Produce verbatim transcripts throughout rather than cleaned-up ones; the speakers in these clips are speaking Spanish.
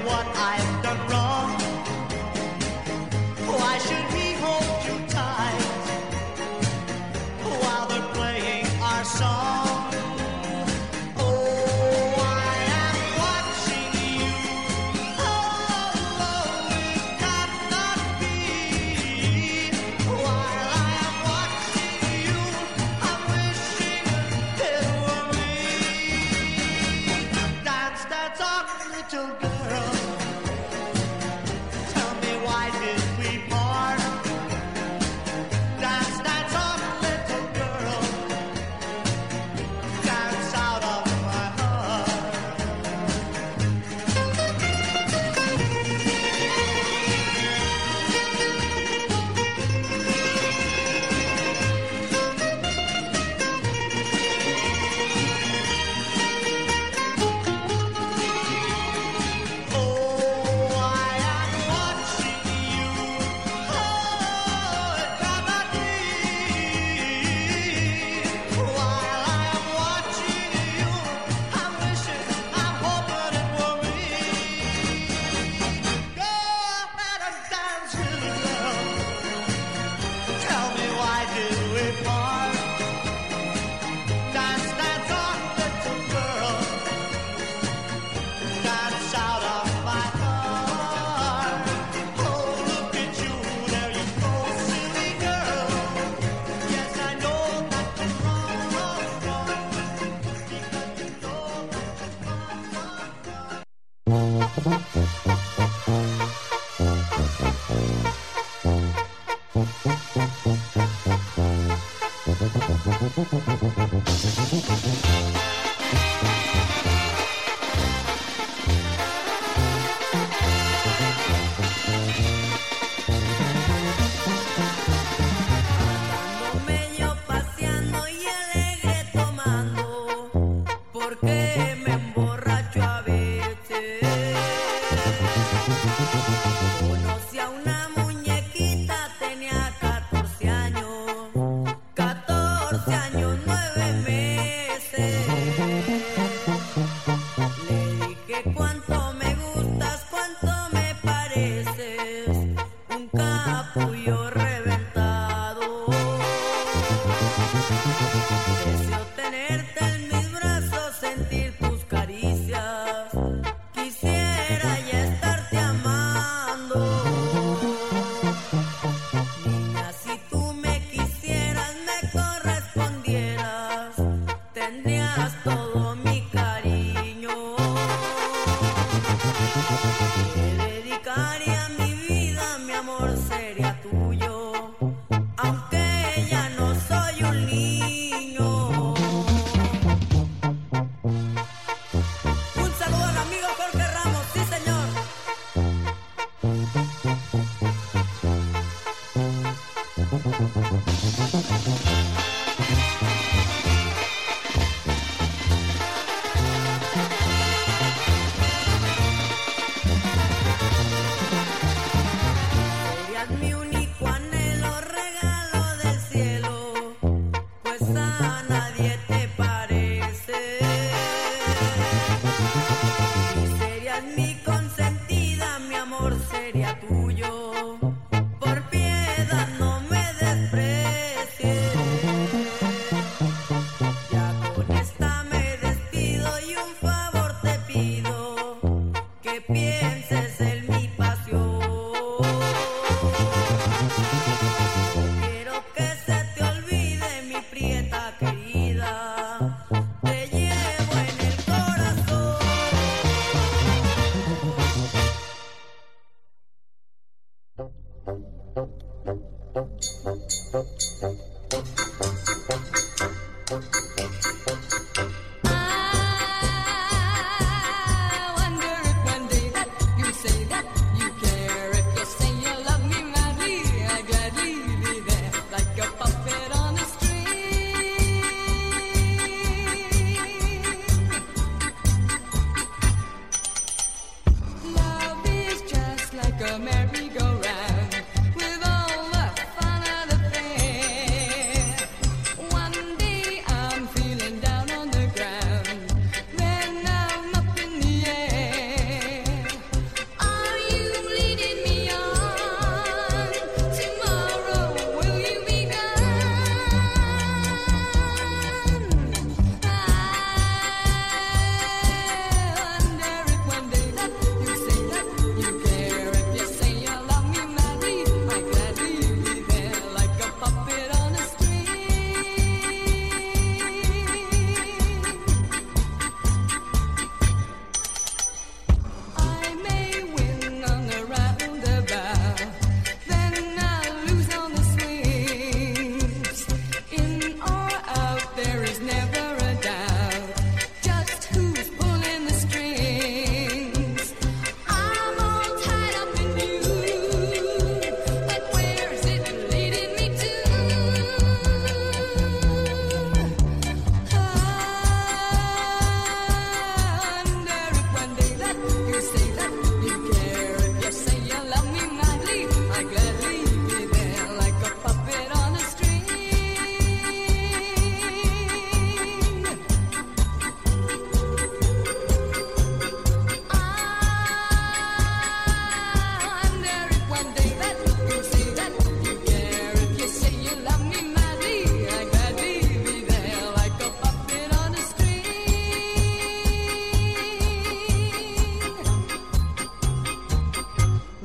what I've done wrong. Why should he hold you tight while they're playing our song? Little girl, tell me why did we part? Dance, dance on, little girl, dance out of my heart.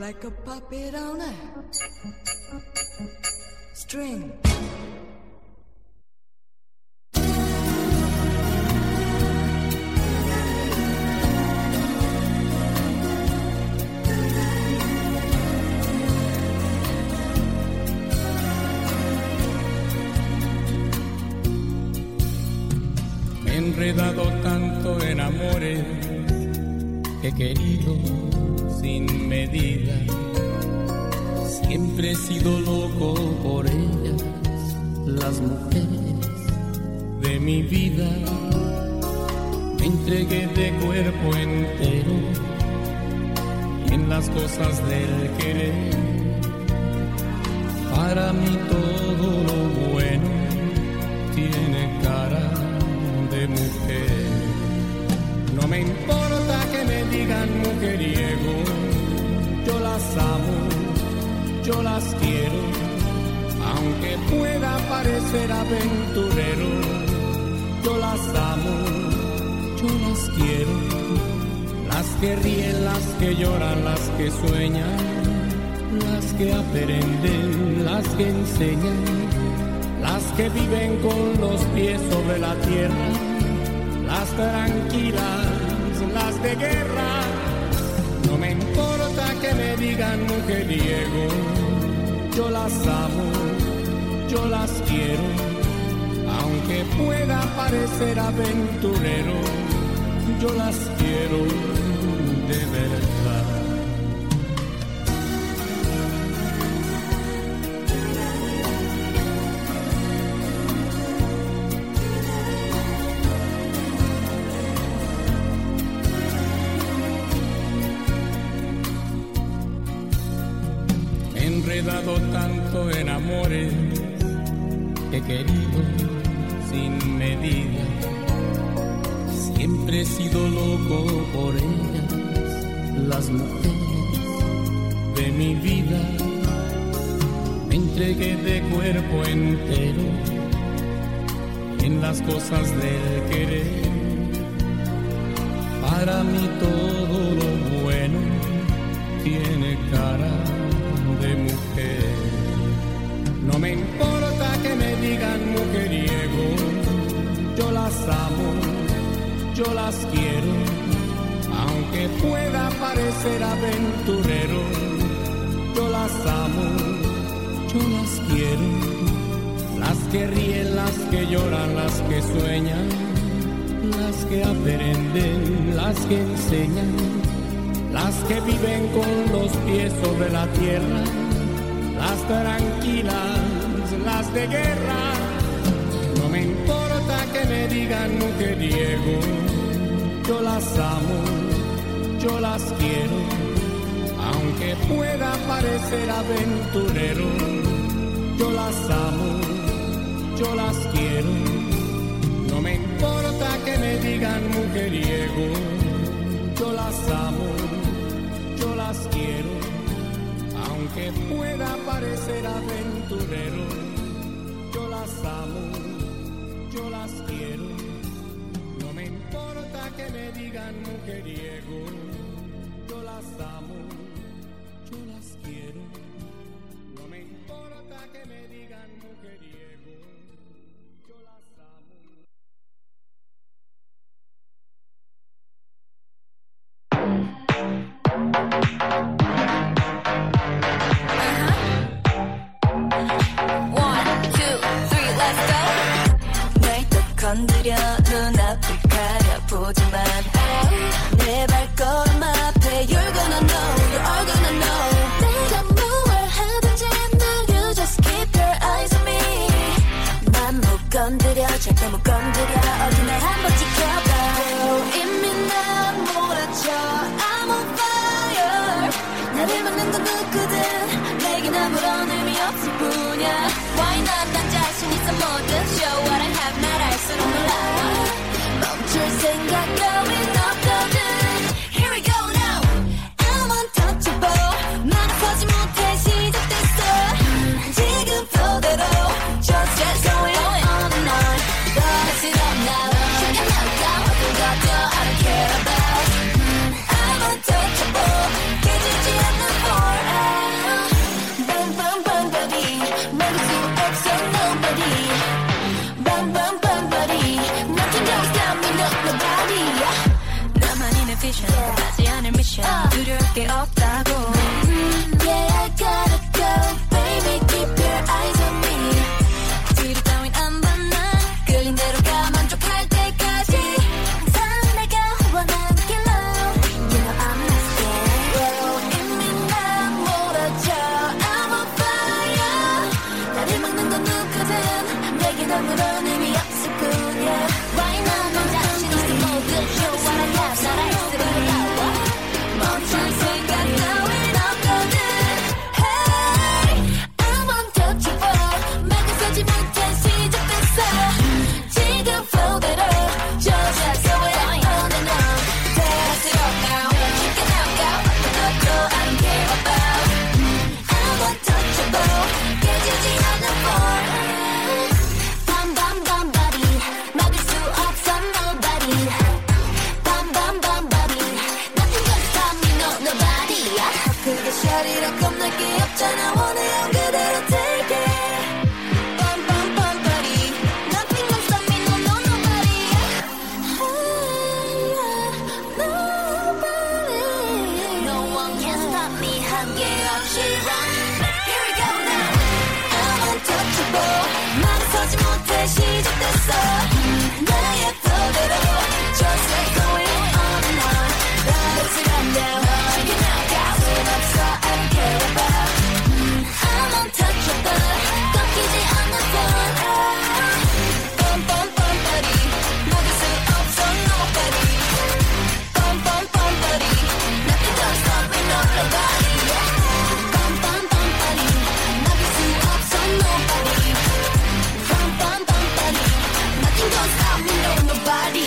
like a puppet on a string. Me he enredado tanto en amores que he querido sin medida. Siempre he sido loco por ellas, las mujeres de mi vida. Me entregué de cuerpo entero en las cosas del querer. Para mí todo lo bueno tiene cara de mujer. No me importa que me digan mujeriego, yo las amo, yo las quiero, aunque pueda parecer aventurero, yo las amo, yo las quiero, las que ríen, las que lloran, las que sueñan, las que aprenden, las que enseñan, las que viven con los pies sobre la tierra, las tranquilas, las de guerra. No me importa que me digan mujeriego, yo las amo, yo las quiero, aunque pueda parecer aventurero, yo las quiero de verdad. He dado tanto en amores que he querido sin medida. Siempre he sido loco por ellas, las mujeres de mi vida. Me entregué de cuerpo entero en las cosas del querer. Para mí todo lo bueno tiene cara de mujer. No me importa que me digan mujeriego, yo las amo, yo las quiero, aunque pueda parecer aventurero, yo las amo, yo las quiero, las que ríen, las que lloran, las que sueñan, las que aprenden, las que enseñan, las que viven con los pies sobre la tierra, las tranquilas, las de guerra. No me importa que me digan mujeriego, yo las amo, yo las quiero, aunque pueda parecer aventurero, yo las amo, yo las quiero. No me importa que me digan mujeriego, yo las amo, yo las quiero, aunque pueda parecer aventurero, yo las amo, yo las quiero. No me importa que me digan mujeriego, yo las amo, yo las quiero. No me importa que me digan mujeriego, yo las amo. 건드려 눈앞을 가려보지만 내 발걸음 앞에 You're gonna know, you're all gonna know 내가 뭘 하든지 날 You just keep your eyes on me 난 못 건드려 절대 못 건드려 어디 날 한번 지켜봐 이미 난 몰아쳐 I'm on fire 나를 막는 건 누구든 내겐 아무런 의미 없을 뿐이야 Why not 난 자신 있어 뭐든 Show what I have 날 알수록 놀라 멈출 생각 going 없거든 Here we go now I'm untouchable 난 아파지 못해 시작됐어 지금 flow Just get going on and on Bust it up now Check it out down 어떤 것도 I don't care about I'm untouchable 깨지지 않는 force mission 끝나지 않을 미션 두려울 게 없다고 mm, Yeah I gotta go Baby keep your eyes on me 뒤로 따윈 안 봐 난 끌린 대로 가 만족할 때까지 항상 내가 원하는 길로 You know I'm not scared 이미 난 몰아줘 I'm on fire 나를 막는 건 누구든 내게 아무런 의미 없을 뿐이야 Right now 넌 자신 있을 모든 Show what I have 살아있으려 나와 멈출 생각 따윈 없거든 Hey I'm untouchable 막아서지 못해 시작됐어 지금 flow대로 just go it on and on Pass it up now Check it out go 너도 I don't care about I'm untouchable 깨지지 않는 form Bam bam bam body 막을 수 없어 nobody Bam bam bam body Nothing gonna stop me no nobody 그게 샤리라 겁날 게 없잖아 원해요 그대로 take it Bam bam bam body Nothing gonna stop me no no nobody Nobody No one can stop me 한계 없이 run Here we go now I'm untouchable 막아서지 못해 시작됐어 나의 flow대로 Just like going on and on Pass it up now Check it out got 손 없어 I don't care about I'm untouchable 꺾이지 않는 fun Bum bum bum buddy 막을 수 없어 nobody Bum bum bum buddy Nothing gonna stop me no nobody Bum bum bum buddy 막을 수 없어 nobody Bum bum bum buddy Nothing gonna stop me no nobody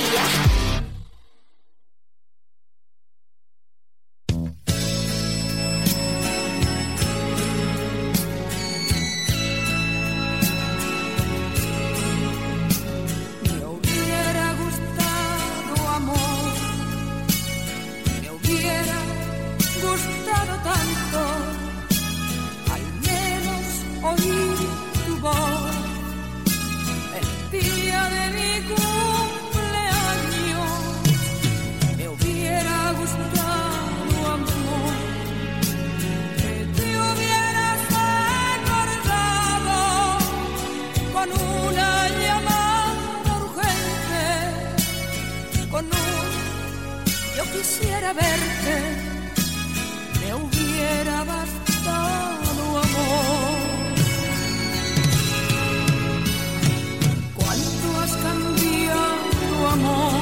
Me hubiera gustado amor, me hubiera gustado tanto, al menos oír tu voz el día de mi cumpleaños. Me hubiera gustado amor, que te hubieras acordado con una llamada urgente, con un yo quisiera verte, me hubiera bastado amor. Cuánto has cambiado amor,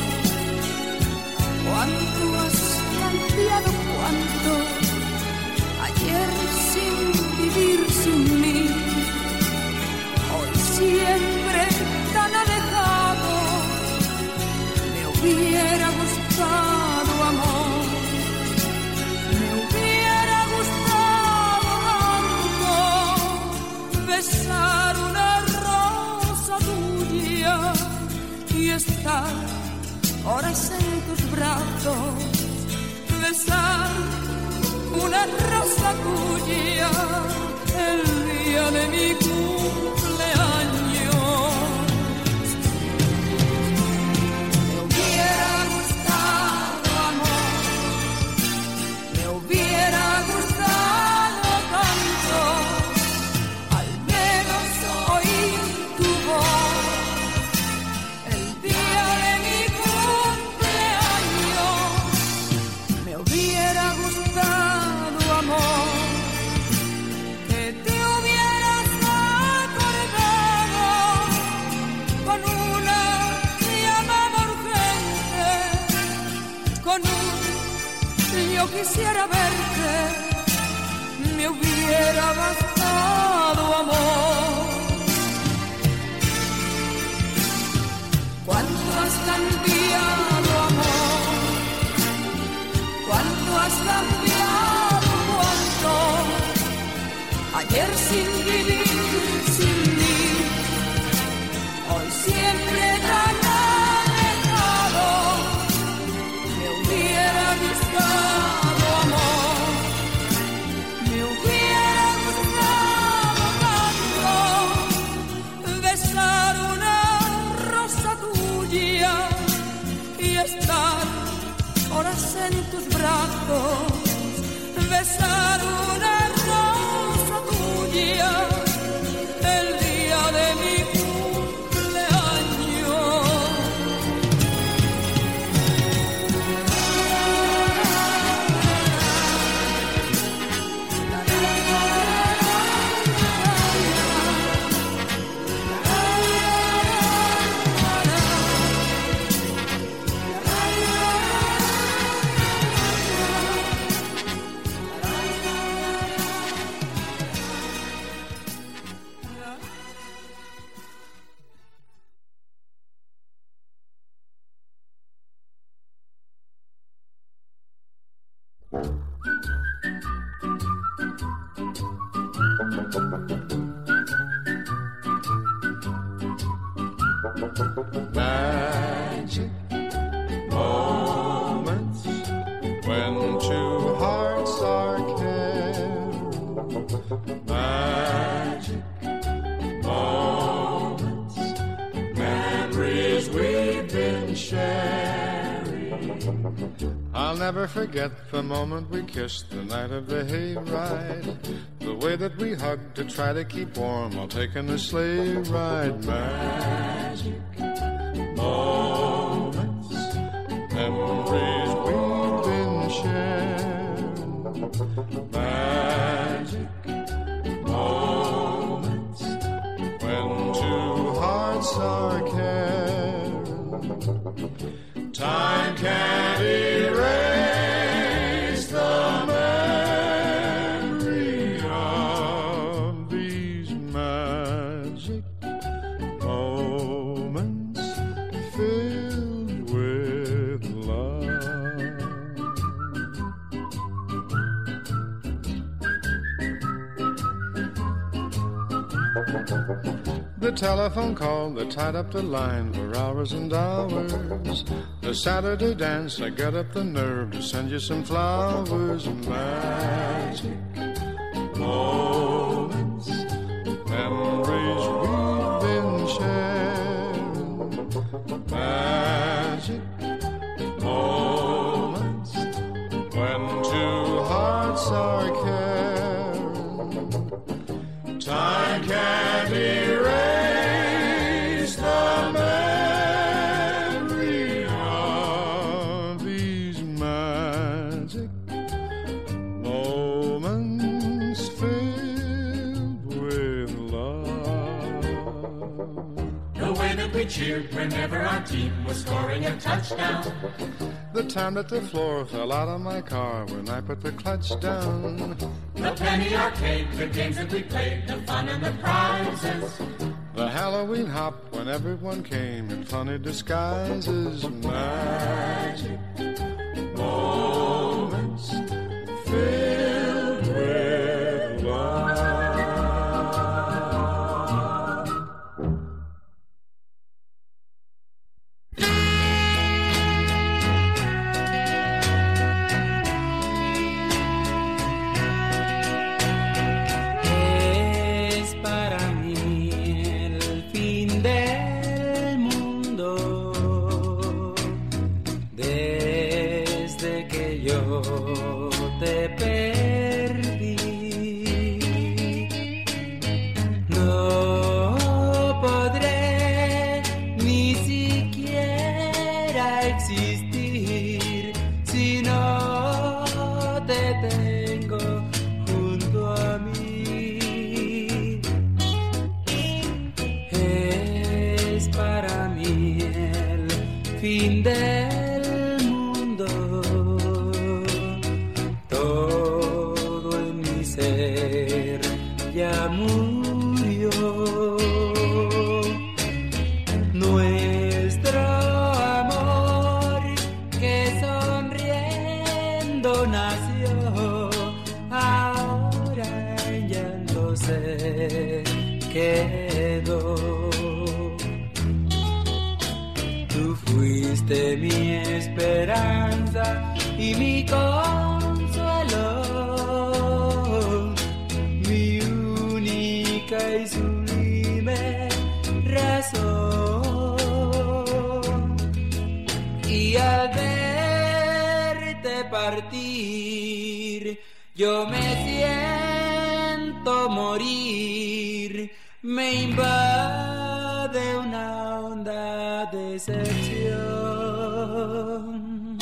cuánto has cambiado, cuánto ayer sin vivir sin mí. Hoy siempre tan alejado, me hubiera gustado amor, me hubiera gustado tanto besar una rosa tuya y estar horas en tus brazos, besar una rosa tuya el día de mi cumpleaños. Me hubiera gustado amor, me hubiera gustado tanto, al menos oír tu voz el día de mi cumpleaños. Me hubiera gustado amor, que te hubieras acordado con una llamada urgente, con un yo quisiera verte, me hubiera bastado amor. Cuánto has cambiado amor, cuánto has cambiado, cuánto ayer sin vivir sin mí, hoy siempre tan alejado, me hubiera gustado amor, me hubiera gustado tanto besar una rosa tuya y estar horas besar una rosa tuya el día de mi cumpleaños. Magic moments when two hearts are caring. Magic moments, memories we've been sharing. I'll never forget the moment we kissed the night of the hayride. The way that we hugged to try to keep warm while taking a sleigh ride. Magic moments, memories we've been sharing. Magic moments when two hearts are caring. Time can't erase the memory of these magic moments filled with love. The telephone call that tied up the line for hours and hours. The Saturday dance, I got up the nerve to send you some flowers. Magic moments, memories we've been sharing. Magic moments when two hearts are caring. Time can't erase the memory of these magic moments filled with love. The way that we cheered whenever our team was scoring a touchdown. The time that the floor fell out of my car when I put the clutch down. The penny arcade, the games that we played, the fun and the prizes. The Halloween hop when everyone came in funny disguises. Magic moments filled with love. Yo me siento morir, me invade una honda decepción.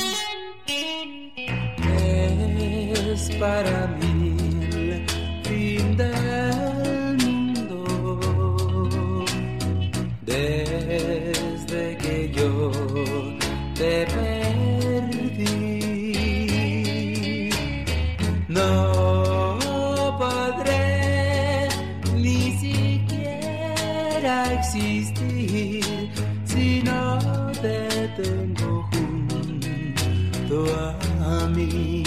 Es para mí el fin del mundo, desde que yo te perdí. No podré ni siquiera existir si no te tengo junto a mí.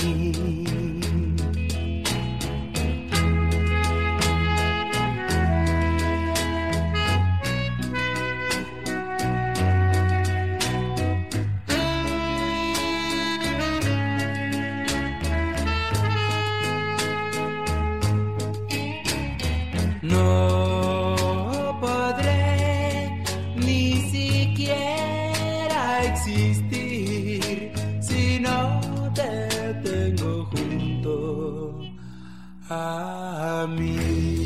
No podré ni siquiera existir si no te tengo junto a mí.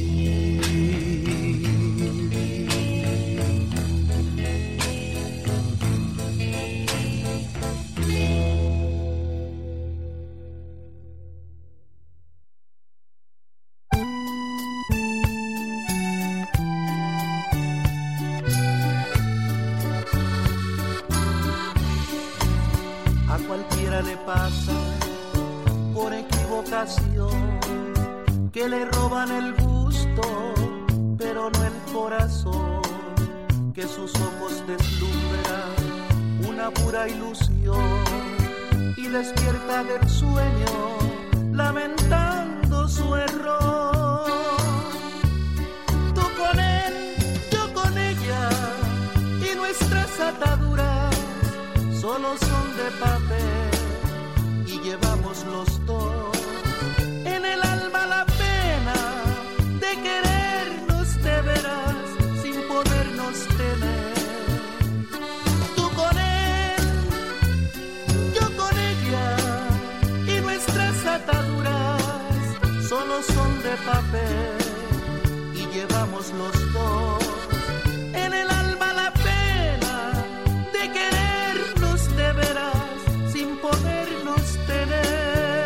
A cualquiera le pasa por equivocación que le roban el gusto, pero no el corazón, que sus ojos deslumbran una pura ilusión y despierta del sueño lamentando su error. Tú con él, yo con ella, y nuestras ataduras solo son de papel y llevamos los dos en el alma la pena de querernos de veras sin podernos tener. Tú con él, yo con ella, y nuestras ataduras solo son de papel y llevamos los dos en el alma la pena de querernos de veras sin podernos tener.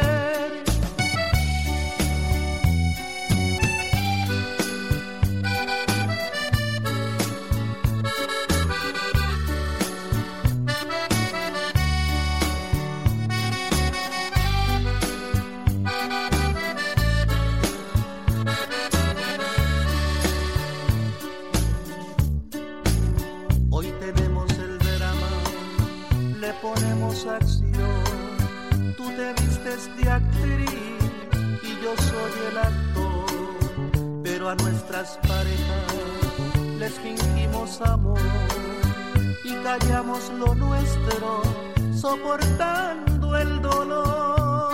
Hoy tenemos el drama, le ponemos acción. Tú te vistes de actriz y yo soy el actor, pero a nuestras parejas les fingimos amor y callamos lo nuestro, soportando el dolor.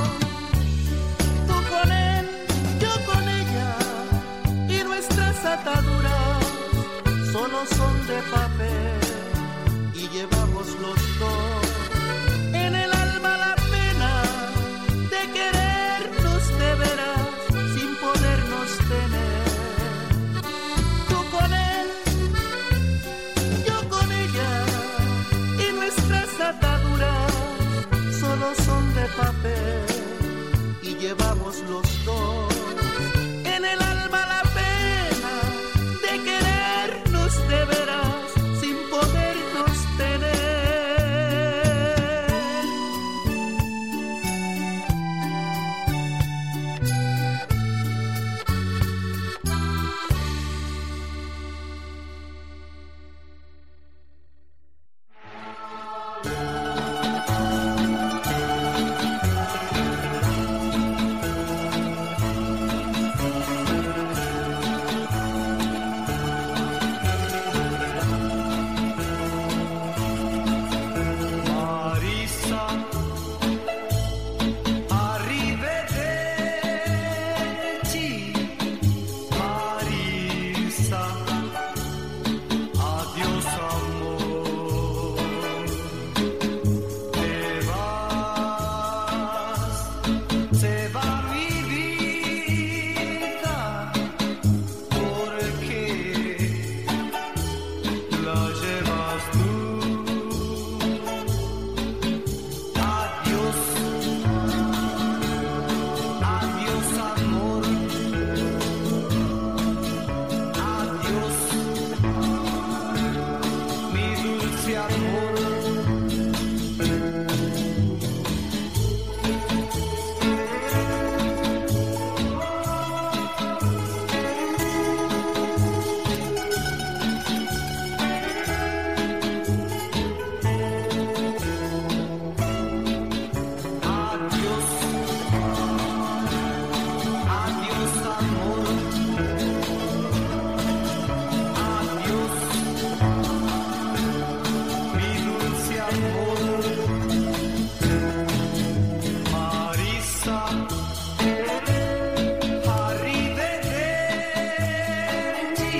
Tú con él, yo con ella, y nuestras ataduras solo son de papel y llevamos los dos en el alma la pena de querernos de veras sin podernos tener. Tú con él, yo con ella, y nuestras ataduras solo son de papel y llevamos los dos en el alma la pena de querernos de veras Marisa, arrivederci,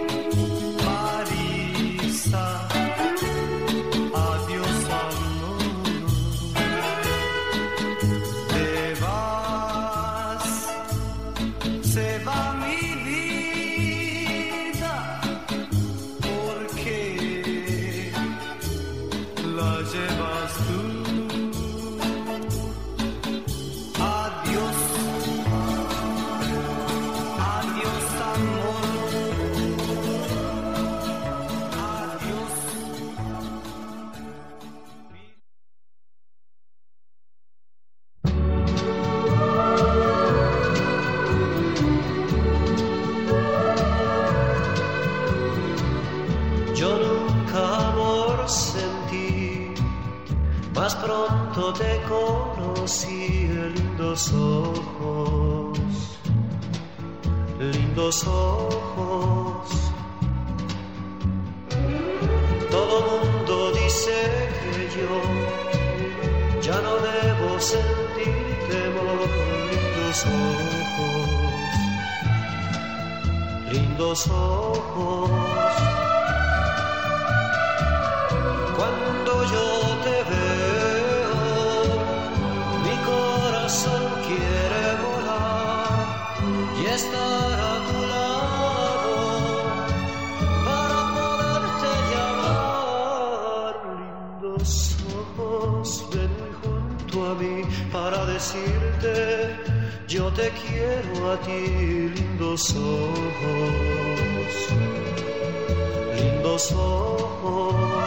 Marisa, adiós amor, te vas, se va mi vida, porque la llevas tú. Adiós, adiós amor, adiós. Yo nunca amor sentí, más pronto te conocí, lindos ojos, lindos ojos. Todo mundo dice que yo ya no debo sentir temor, lindos ojos, lindos ojos. Cuando yo te veo, mi corazón quiere volar y estar a tu lado para poderte llamar. Lindos ojos, ven junto a mí para decirte yo te quiero a ti. Lindos ojos, lindos ojos.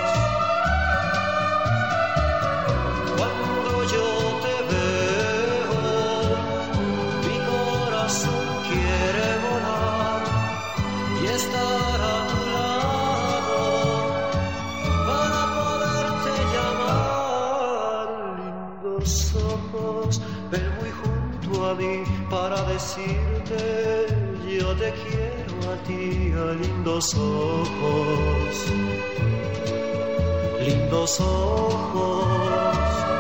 Cuando yo te veo, mi corazón quiere volar y estar a tu lado para poderte llamar. Lindos ojos, ven muy junto a mí para decirte yo te quiero a ti. A lindos ojos, lindos ojos.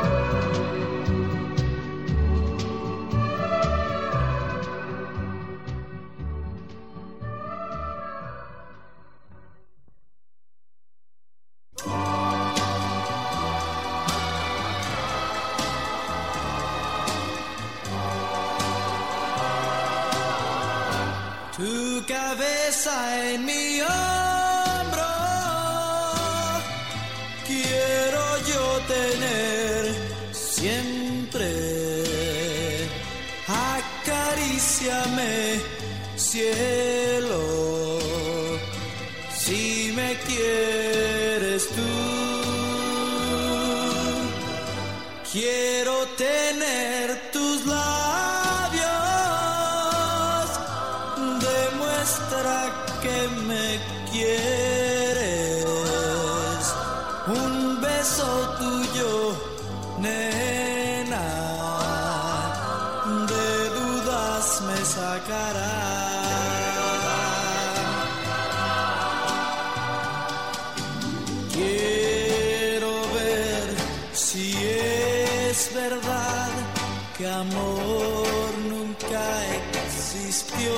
Tu cabeza en mi hombro, quiero yo tener siempre. Acaríciame, cielo, si me quieres tú. Quiero tener tus labios, demuestra que me quieres. Un beso tuyo, nena, de dudas me sacará. Quiero ver si es verdad que amor nunca existió.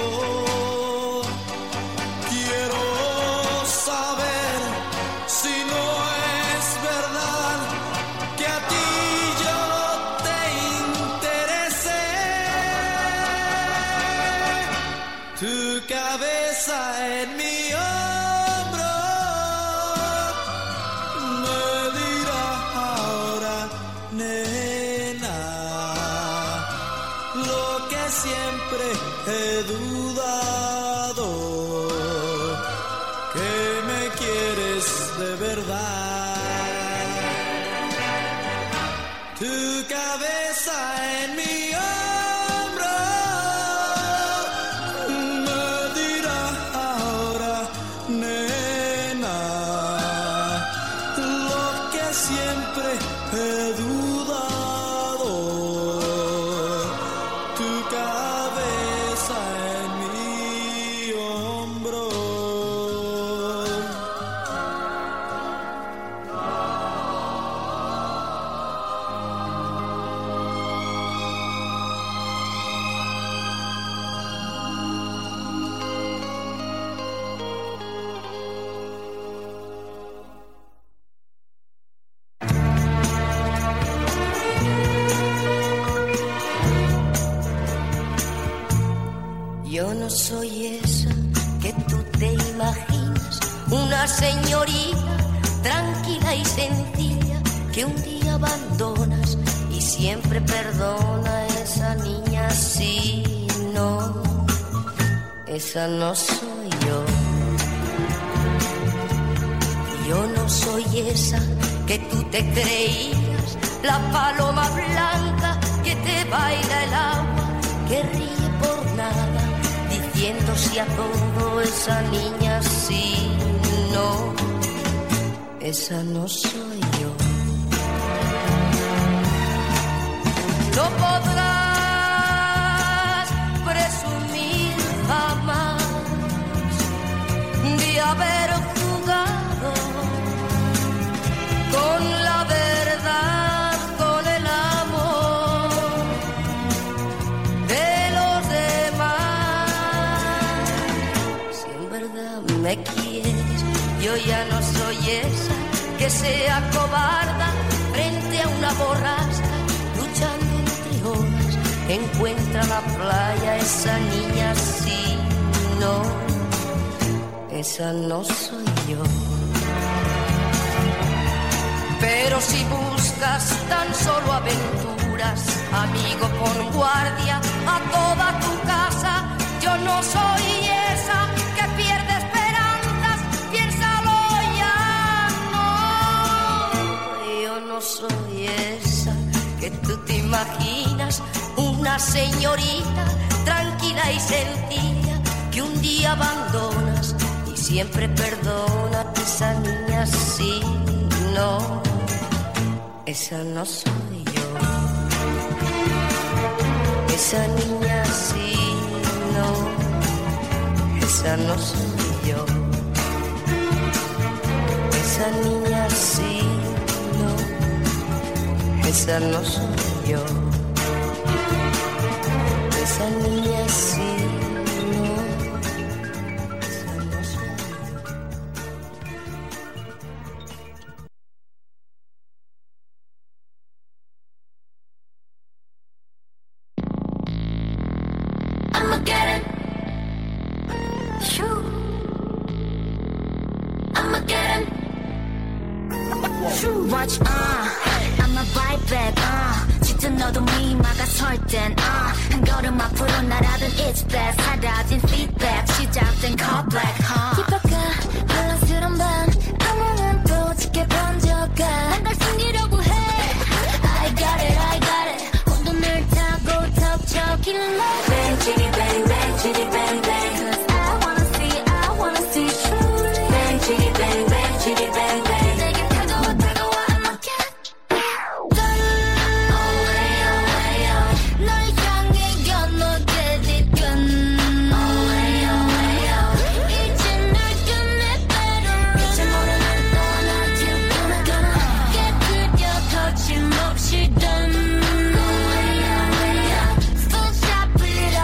Quiero saber si no es verdad que a ti yo te interesé. Tu cabeza en mi hombro me dirá ahora, nena, lo que siempre he dudado, que me quieres de verdad. Tu cabeza en mi hombro me dirá ahora, nena, lo que siempre he dudado. Tu cabeza en mi hombro. Yo no soy esa que tú te imaginas, una señorita tranquila y sencilla que un día abandonas y siempre perdona. Esa niña sí, no, esa no soy yo. Yo no soy esa que tú te creías, la paloma blanca que te baila el agua, que ríe por nada, diciéndose a todo. Esa niña sí, no, esa no soy yo. No podrás presumir jamás de haber jugado con la verdad, con el amor de los demás. Si en verdad me quieres, yo ya no soy esa que sea cobarda frente a una borrasca, luchando entre olas, encuentra la playa. Esa niña sí, no, esa no soy yo. Pero si buscas tan solo aventuras, amigo, pon guardia a toda tu casa. Yo no soy esa que pierde esperanzas, piénsalo ya, no. Yo no soy esa que tú te imaginas, una señorita tranquila y sencilla que un día abandonas y siempre perdona. Esa niña sí, no, esa no soy yo. Esa niña sí, no, esa no soy yo. Esa niña sí, no, esa no soy yo. Esa niña sí, no, esa no soy yo. I'ma get it. Shoo. I'ma get it. Shoo. Watch, uh. I'ma bite back, uh. 진짜 너도 미마가 설 땐, uh. 한 걸음 앞으로 날아든 it's best. 사라진 feedback, 시작된 call black, huh. 힙합가, 혼란스러운 밤. 악몽은 또 짙게 번져가. 난 널 숨기려고 해. I got it, I got it. 혼돈을 타고 덮쳐길래. Bang, chitty, bang, bang, chitty, bang, bang. Cause I wanna see, I wanna see truly. Bang, chitty, bang, bang, chitty, bang, bang. 내게 다가와, 다가와, I'ma get done. Oh, hey, oh, hey, oh. 널 향해 건너게 뒷근. Oh, hey, oh, hey, oh. 이제 널 끝내 better. 이제 모르는 너와 나 뒤로는 gonna 깨끗여 거침없이 done. Oh, hey, oh, hey, oh. Full shot, put it up.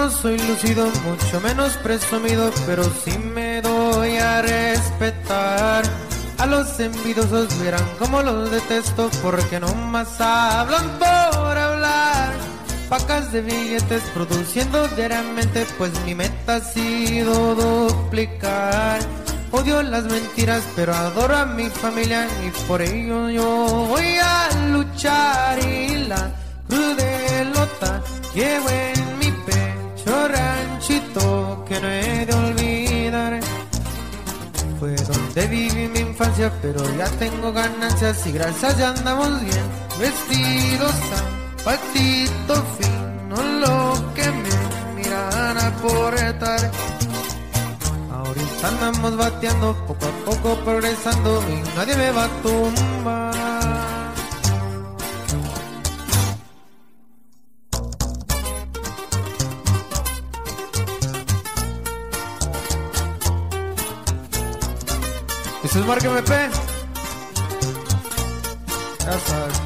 no soy lucido, mucho menos presumido, pero sí me doy a respetar. A los envidiosos verán como los detesto, porque no más hablan por hablar. Pacas de billetes produciendo diariamente, pues mi meta ha sido duplicar. Odio las mentiras, pero adoro a mi familia, y por ello yo voy a luchar. Y la crudelota llevo en mi pecho, ranchito que no he de olvidar. Fue donde viví mi infancia, pero ya tengo ganancias y gracias ya andamos bien vestidos, zapatito fino, lo que me miran a portar. Ahorita andamos bateando, poco a poco progresando y nadie me va a tumbar. Eso es Marca M P. Ya sabes.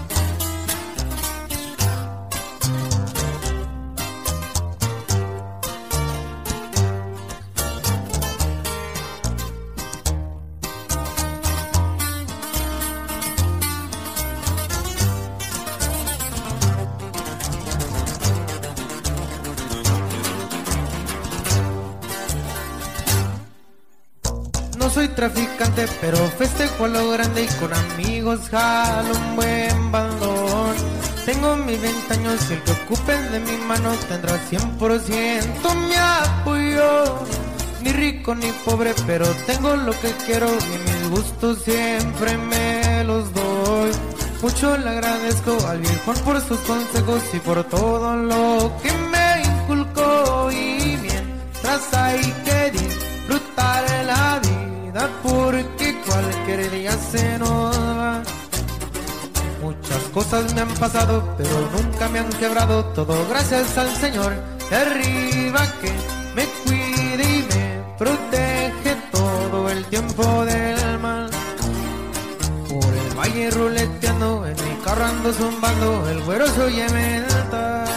No soy traficante, pero festejo a lo grande y con amigos jalo un buen bandón. Tengo mis veinte años y el que ocupe de mi mano tendrá cien por ciento mi apoyo. Ni rico ni pobre, pero tengo lo que quiero y mis gustos siempre me los doy. Mucho le agradezco al viejón por sus consejos y por todo lo que me inculcó. Y mientras hay que disfrutar la vida, porque cualquier día se nos va. Muchas cosas me han pasado, pero nunca me han quebrado. Todo gracias al Señor de arriba que me cuida y me protege todo el tiempo del mal. Por el valle ruleteando, en mi carro ando zumbando, el güero se oye mental.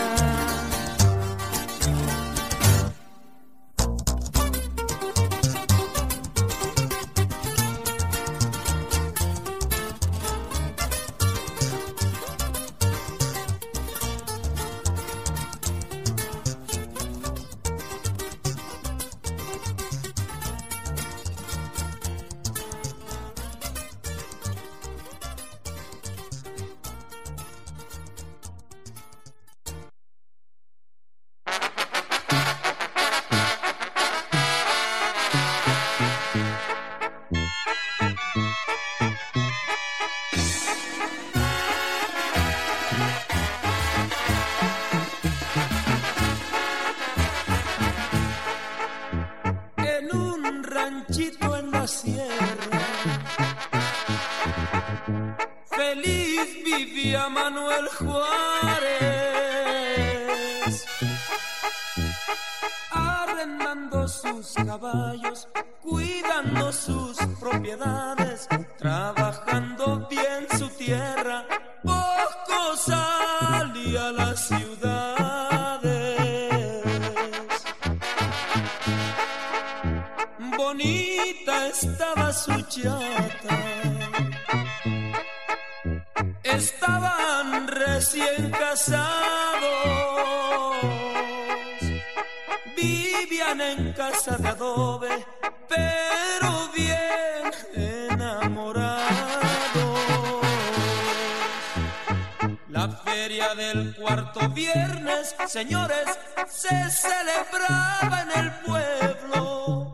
Señores, se celebraba en el pueblo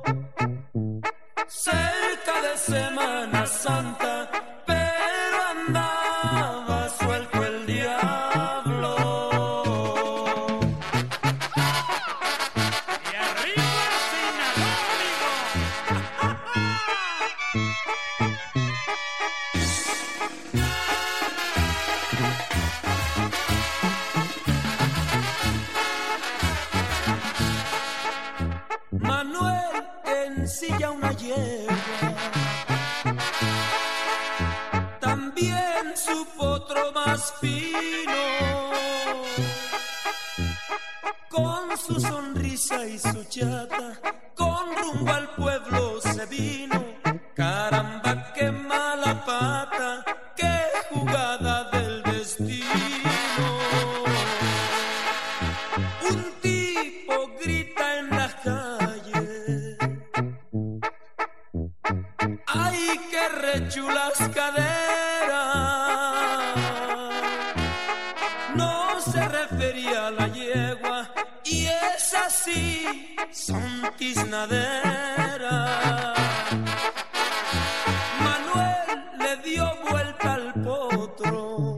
cerca de Semana Santa, pero andaba suelto el diablo. Y arriba Manuel ensilla una yegua, también su potro más fino, con su sonrisa y su chata, con rumbo al pueblo se vino. Caramba, qué mala pata, qué jugada del destino. Un tipo grita en la calle, ¡ay, qué rechulas caderas! No se refería a la yegua, y es así, son tiznaderas. Manuel le dio vuelta al potro,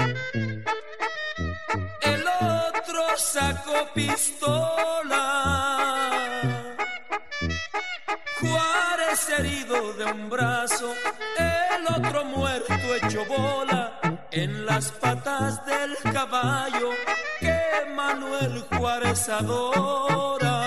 el otro sacó pistola. Juárez herido de un brazo, el otro muerto hecho bola en las patas del caballo que Manuel Juárez adora.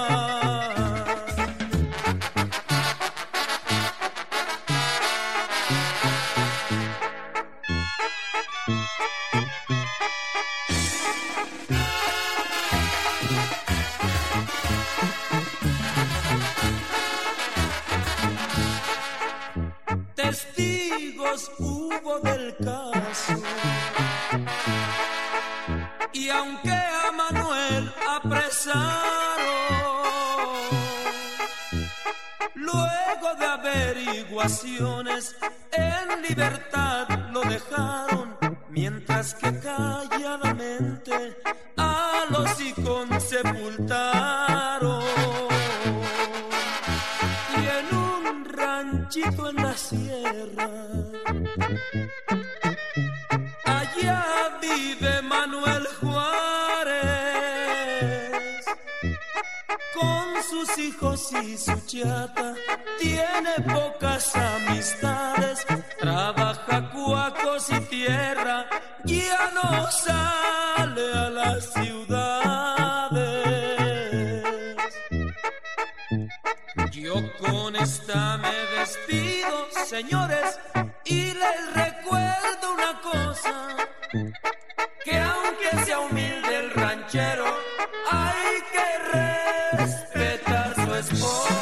Testigos hubo del caso, y aunque a Manuel apresaron, luego de averiguaciones en libertad lo dejaron, mientras que calladamente a los hijos sepultaron. Y en un ranchito en la sierra, allá vive Manuel Juárez, con sus hijos y su chata, tiene pocas amistades, trabaja cuacos y tierra, ya no sale a las ciudades. Yo con esta me despido, señores, y les recuerdo una cosa, que aunque sea humilde el ranchero, hay que respetar su esposa.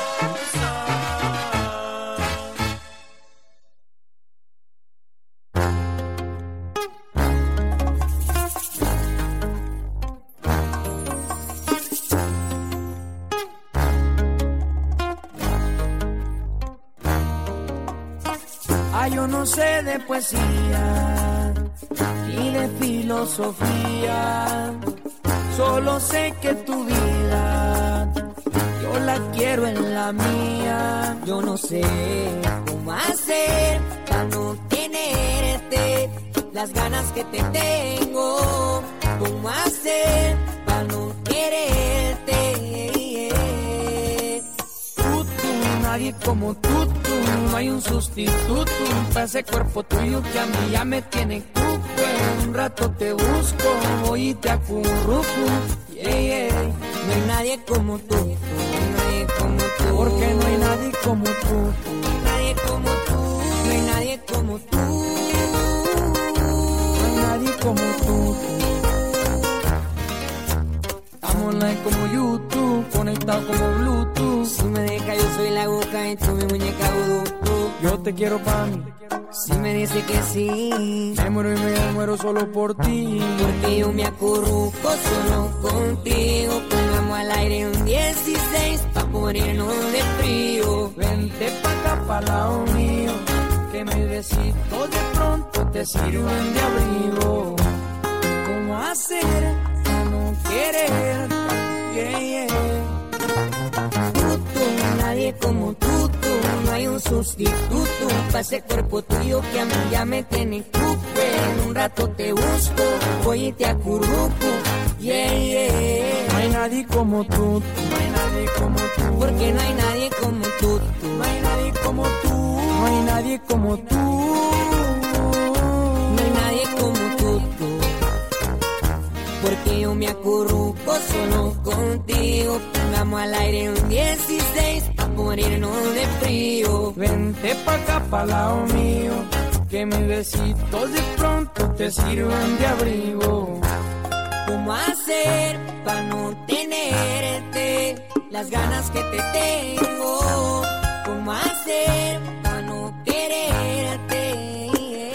Ah, yo no sé de poesía ni de filosofía, solo sé que tu vida yo la quiero en la mía. Yo no sé cómo hacer para no tenerte las ganas que te tengo, cómo hacer para no quererte. Tú, tú, nadie como tú, tú, no hay un sustituto para ese cuerpo tuyo que a mí ya me tiene cuco. En un rato te busco, voy y te acurruco. Yeah, yeah. No hay nadie como tú, no hay nadie como tú, porque no hay nadie como tú, no hay nadie como tú, no hay nadie como tú, no hay nadie como tú. Estamos online como YouTube, conectado como Bluetooth. Si me deja yo soy la aguja y tú mi muñeca vudú. Yo te quiero pa' mí. Si me dice que sí, me muero y me muero solo por ti. Porque yo me acurruco solo contigo. Pongamos al aire un dieciséis pa' morirnos de frío. Vente pa' acá pa' lado mío, que mis besitos de pronto te sirven de abrigo. ¿Cómo hacer para no querer? Yeah, yeah. Tú, tú, nadie como tú, tú, no hay un sustituto para ese cuerpo tuyo que a mí ya me tiene cuco. En un rato te busco, voy y te acurruco. Yeah, yeah. No hay nadie como tú, tú, no hay nadie como tú, porque no hay nadie como tú, tú, no hay nadie como tú, no hay nadie como tú, no hay nadie como tú, tú, porque yo me acurruco solo contigo. Pongamos al aire un dieciséis pa' morirnos de frío. Vente pa' acá pa' lado mío, que mis besitos de pronto te sirvan de abrigo. ¿Cómo hacer pa' no tenerte las ganas que te tengo. ¿Cómo hacer para no quererte?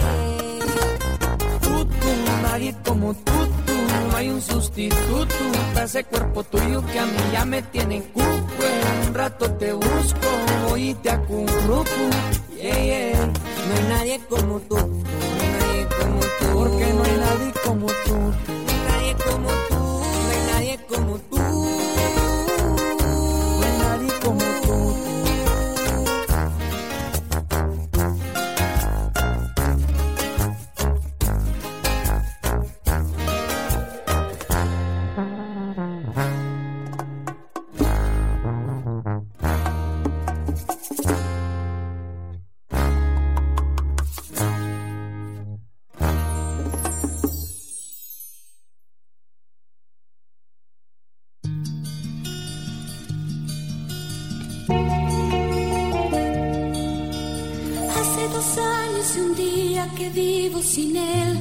Tú, tú, nadie como tú, tú, no hay un sustituto para ese cuerpo tuyo que a mí ya me tiene en cuco. En un rato te busco y te acurruco. Yeah, yeah. No hay nadie como tú, no hay nadie como tú, porque no hay nadie como tú, no hay nadie como tú, no hay nadie como tú, no hay nadie como tú. Que vivo sin él.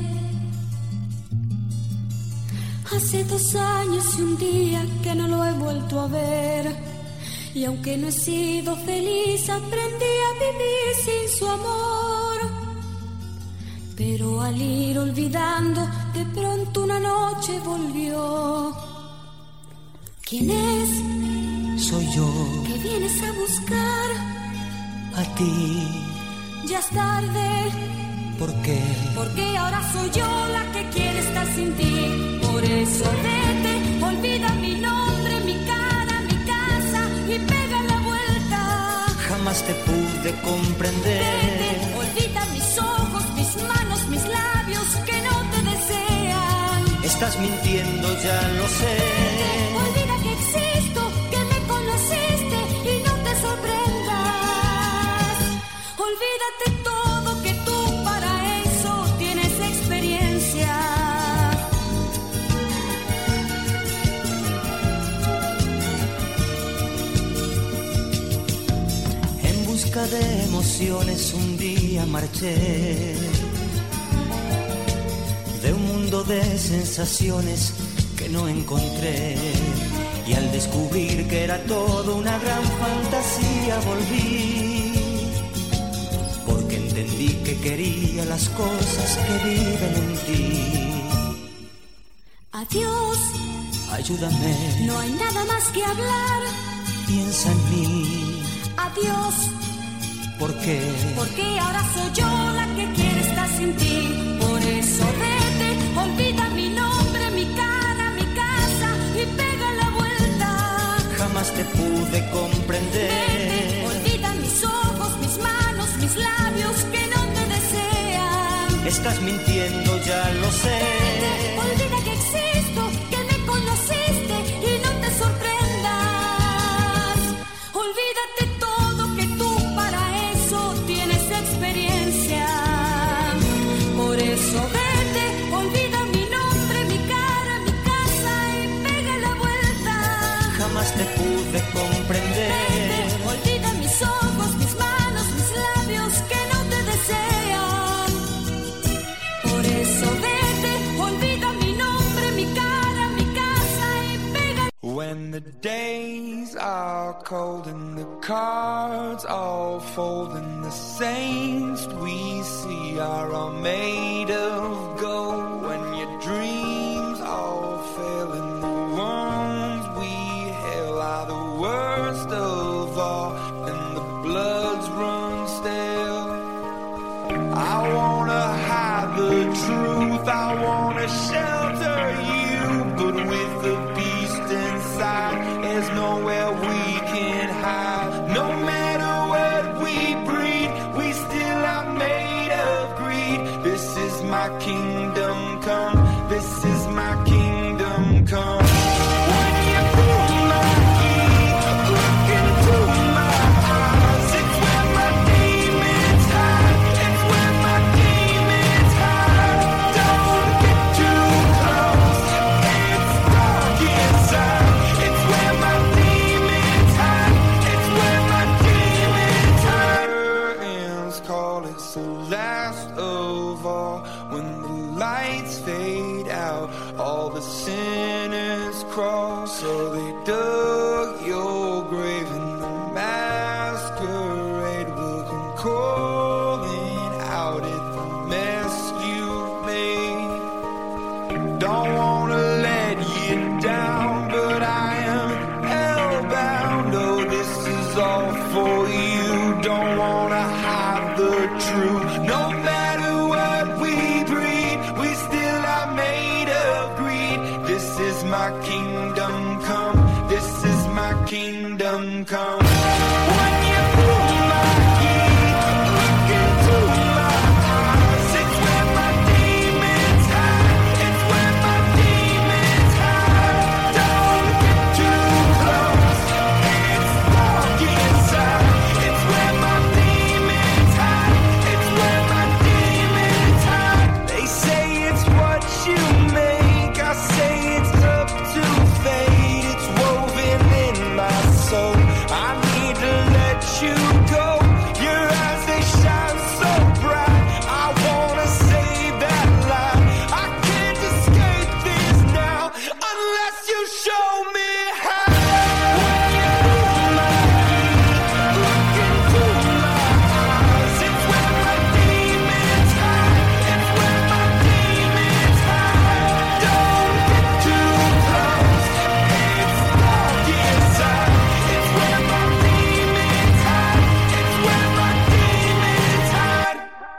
Hace dos años y un día que no lo he vuelto a ver. Y aunque no he sido feliz, aprendí a vivir sin su amor. Pero al ir olvidando, de pronto una noche volvió. ¿Quién es? Soy yo. ¿Qué vienes a buscar? A ti. Ya es tarde. ¿Por qué? Porque ahora soy yo la que quiere estar sin ti. Por eso vete, olvida mi nombre, mi cara, mi casa y pega la vuelta. Jamás te pude comprender. Vete, olvida mis ojos, mis manos, mis labios que no te desean. Estás mintiendo, ya lo sé. Vete, olvida que existo, que me conociste y no te sorprendas. Olvídate todo, que tú de emociones un día marché, de un mundo de sensaciones que no encontré, y al descubrir que era todo una gran fantasía volví, porque entendí que quería las cosas que viven en ti. Adiós, ayúdame, no hay nada más que hablar, piensa en mí. Adiós. ¿Por qué? Porque ahora soy yo la que quiere estar sin ti. Por eso vete, olvida mi nombre, mi cara, mi casa y pega la vuelta. Jamás te pude comprender. Vete, olvida mis ojos, mis manos, mis labios que no te desean. Estás mintiendo, ya lo sé. Vete, olvida que existo, que me conociste y no te sorprendas. Olvídate todo, que tú para eso tienes experiencia. Por eso vete, olvida mi nombre, mi cara, mi casa y pega la vuelta. Jamás te pude comprender. Vete, olvida mis ojos, mis manos, mis labios que no te desean. Por eso vete, olvida mi nombre, mi cara, mi casa y pega. When the days are cold and the cards all fold and the saints we see are all made of gold, when your dreams all fail and the wounds we hail are the worst of all and the bloods run stale, I wanna hide the truth, I wanna shelter you, but with the beast inside, there's nowhere we can hide. No matter what we breed, we still are made of greed. This is my kingdom come, this is my kingdom come. When you pull my key, look into my eyes, it's where my demons hide, it's where my demons hide. Don't get too close, it's dark inside, it's where my demons hide, it's where my demons hide. Curtains call, it's the last of all. When the lights fade out, all the sinners crawl, so they dug your my kingdom come. This is my kingdom come. When you pull my key, look into my eyes. It's where my demons hide. It's where my demons hide. Don't get too close. It's dark inside. It's where my demons hide. It's where my demons hide. They say it's what you make. I say it's up to fate. It's woven in my soul. I need to let you go. Your eyes, they shine so bright. I wanna save that light. I can't escape this now unless you show me how. When you pull my key, look into my eyes. It's where my demons hide. It's where my demons hide. Don't get too close. It's dark inside. It's where my demons hide. It's where my demons hide.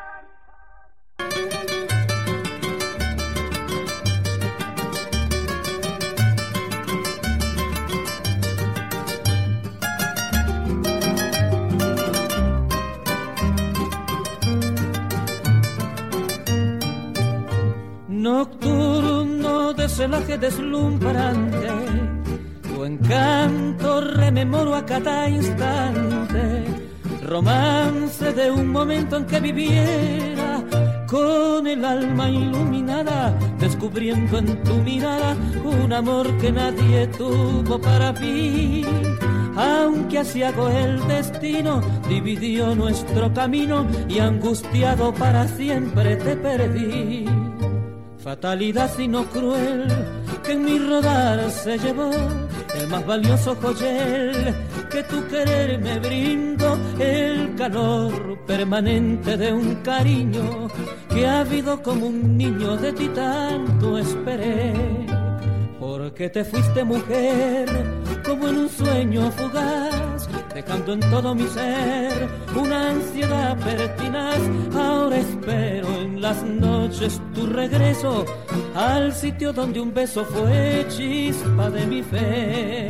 Nocturno de celaje deslumbrante, tu encanto rememoro a cada instante, romance de un momento en que viviera con el alma iluminada, descubriendo en tu mirada un amor que nadie tuvo para mí. Aunque asiago el destino dividió nuestro camino y angustiado para siempre te perdí. Fatalidad sino cruel que en mi rodar se llevó el más valioso joyel que tu querer me brindó, el calor permanente de un cariño que ávido como un niño de ti tanto esperé. Porque te fuiste mujer como en un sueño fugaz, dejando en todo mi ser una ansiedad pertinaz. Ahora espero en las noches tu regreso al sitio donde un beso fue chispa de mi fe.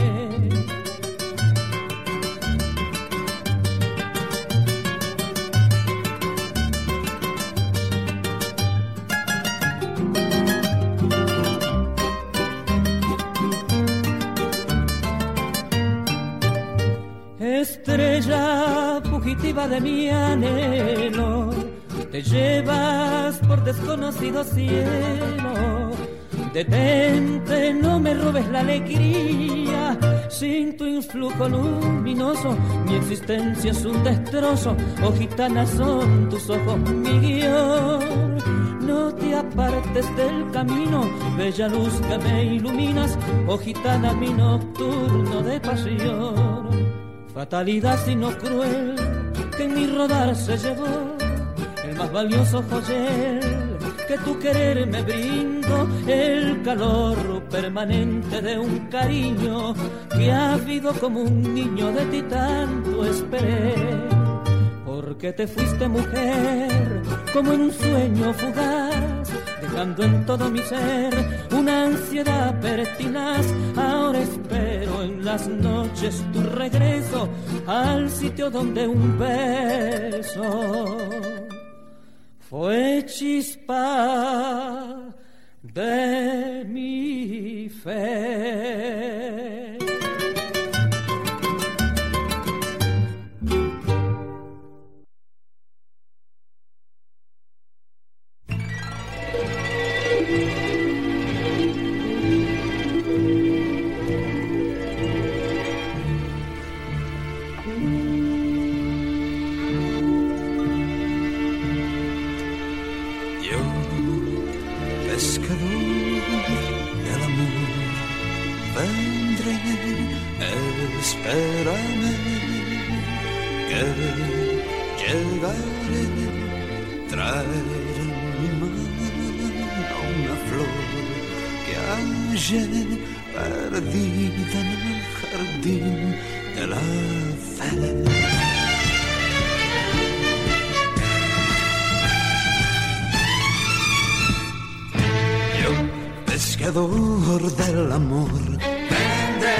Estrella fugitiva de mi anhelo, te llevas por desconocido cielo. Detente, no me robes la alegría, sin tu influjo luminoso mi existencia es un destrozo. Oh gitana, son tus ojos mi guión. No te apartes del camino, bella luz que me iluminas. Oh gitana, mi nocturno de pasión. Fatalidad sino cruel que en mi rodar se llevó el más valioso joyel que tu querer me brindó, el calor permanente de un cariño que ávido como un niño de ti tanto esperé. Porque te fuiste mujer como en un sueño fugaz, dejando en todo mi ser una ansiedad pertinaz. Ahora espero en las noches tu regreso al sitio donde un beso fue chispa de mi fe. Espérame, que llegaré, traer en mi mano una flor que hallé perdida en el jardín de la fe. Yo pesqué pescador del amor. Vendré,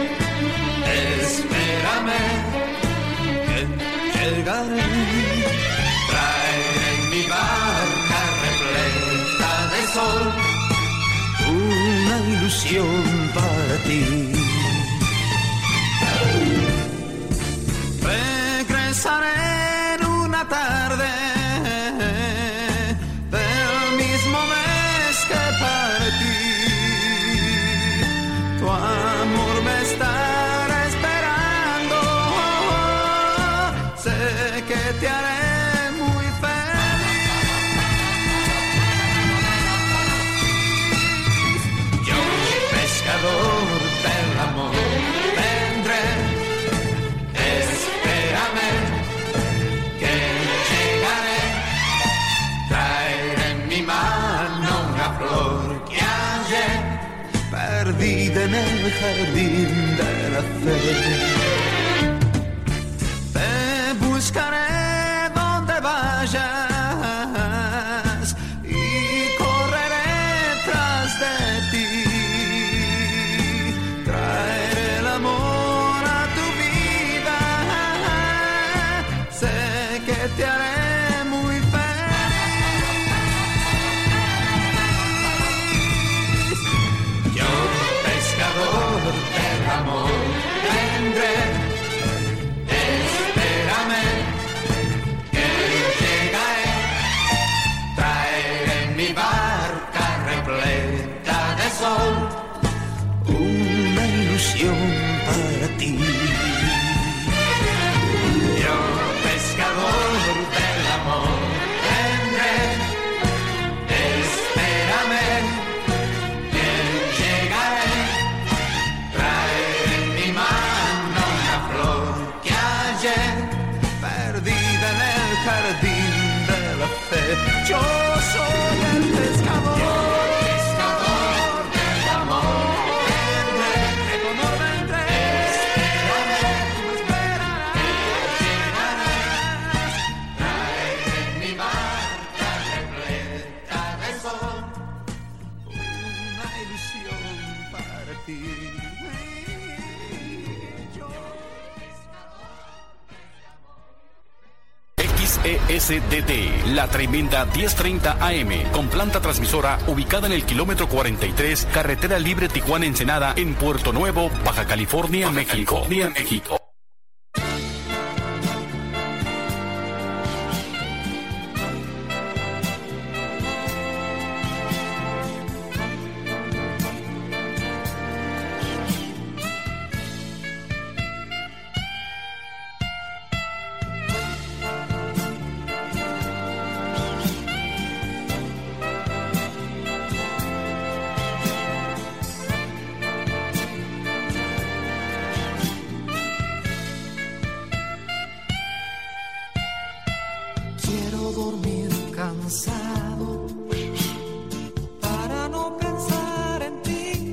espérame, que llegaré. Traeré en mi barca repleta de sol una ilusión para ti. Regresaré en una tarde del mismo mes que partí. Tu amor me estará esperando. Sé que te haré muy feliz. Yo, pescador del amor, vendré. Espérame, que llegaré. Traeré en mi mano una flor que hallé perdida en el jardín de la fe. Te buscaré donde vayas y correré tras de ti. Traeré el amor a tu vida. Sé que te haré muy feliz. Yo, pescador del amor, vendré. Espérame, que llegaré. Traeré en mi barca repleta de sol una ilusión para ti. Yo, pescador del amor, vendré. Espérame, que llegaré. Traeré en mi mano una flor que hallé perdida en el jardín de la fe. Yo soy el pescador. Yo, pescador del amor, vendré. De tu amor vendré. Espérame, tú me esperarás. Llegarás. Traeré en mi barca repleta de sol una ilusión para ti. Yo, X E S D T, la tremenda diez treinta A M, con planta transmisora ubicada en el kilómetro cuarenta y tres, carretera libre Tijuana-Ensenada, en Puerto Nuevo, Baja California, Baja México. California, México. Quiero dormir cansado para no pensar en ti.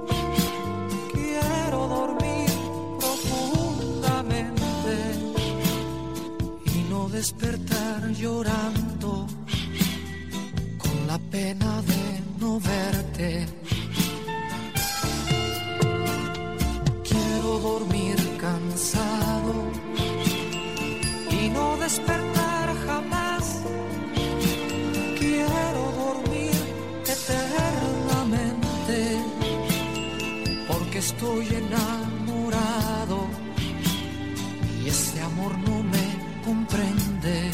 Quiero dormir profundamente y no despertar llorando con la pena de no verte. Quiero dormir cansado y no despertar jamás. Quiero dormir eternamente porque estoy enamorado y ese amor no me comprende.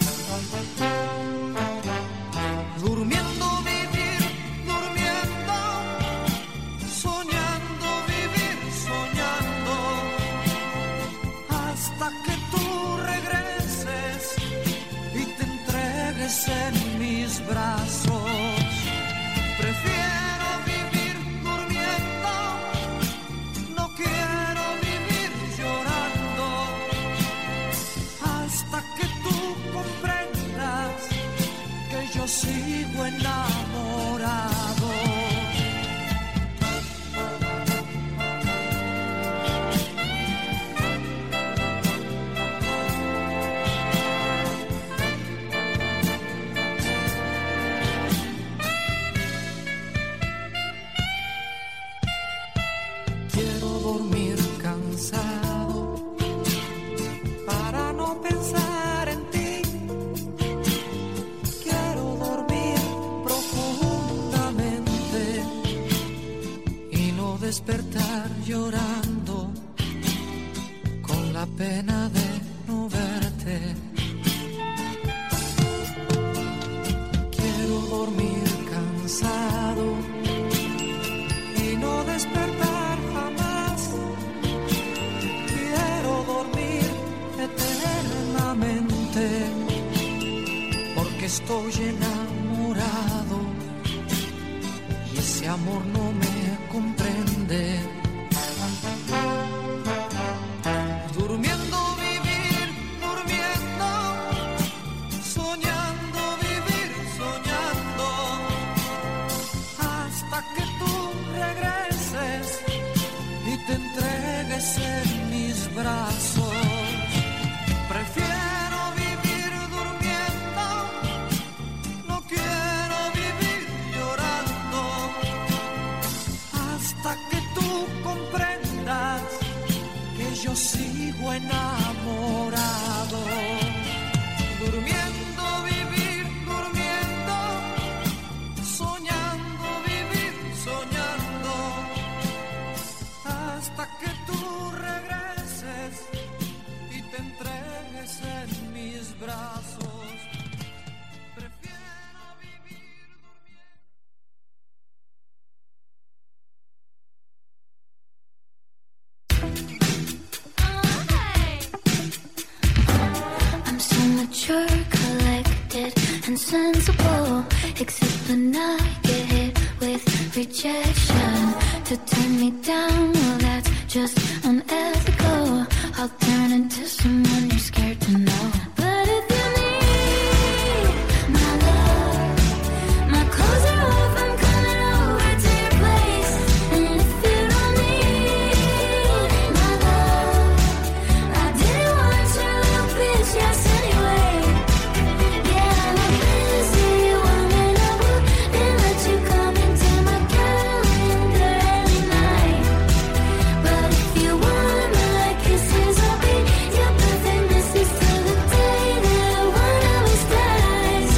Durmiendo vivir, durmiendo, soñando vivir, soñando, hasta que tú regreses y te entregues en mis brazos. Prefiero vivir durmiendo, no quiero vivir llorando, hasta que tú dormir cansado para no pensar en ti. Quiero dormir profundamente y no despertar llorando con la pena de no verte. Quiero dormir cansado y no despertar jamás. Quiero dormir eternamente porque estoy enamorado y ese amor no me comprende. Durmiendo vivir, durmiendo, soñando vivir, soñando, hasta que tú regreses y te entregues en mis brazos. Prefiero vivir durmiendo, no quiero vivir llorando, hasta que tú comprendas que yo sigo enamorado. Durmiendo vivir, durmiendo, soñando vivir, soñando, hasta que tú regreses y te entregues en mis brazos. Prefiero vivir I'm so mature, collected, and sensible. Except when I get hit with rejection. To turn me down, well that's just unethical. I'll turn into someone you're scared to know. But if you need my love, my clothes are off, I'm coming over to your place. And if you don't need my love, I didn't want your little bitch, yes anyway. Yeah, I'm a busy woman, I wouldn't let you come into my calendar every night. But if you want my kisses, I'll be your perfect missus till the day that one of us dies.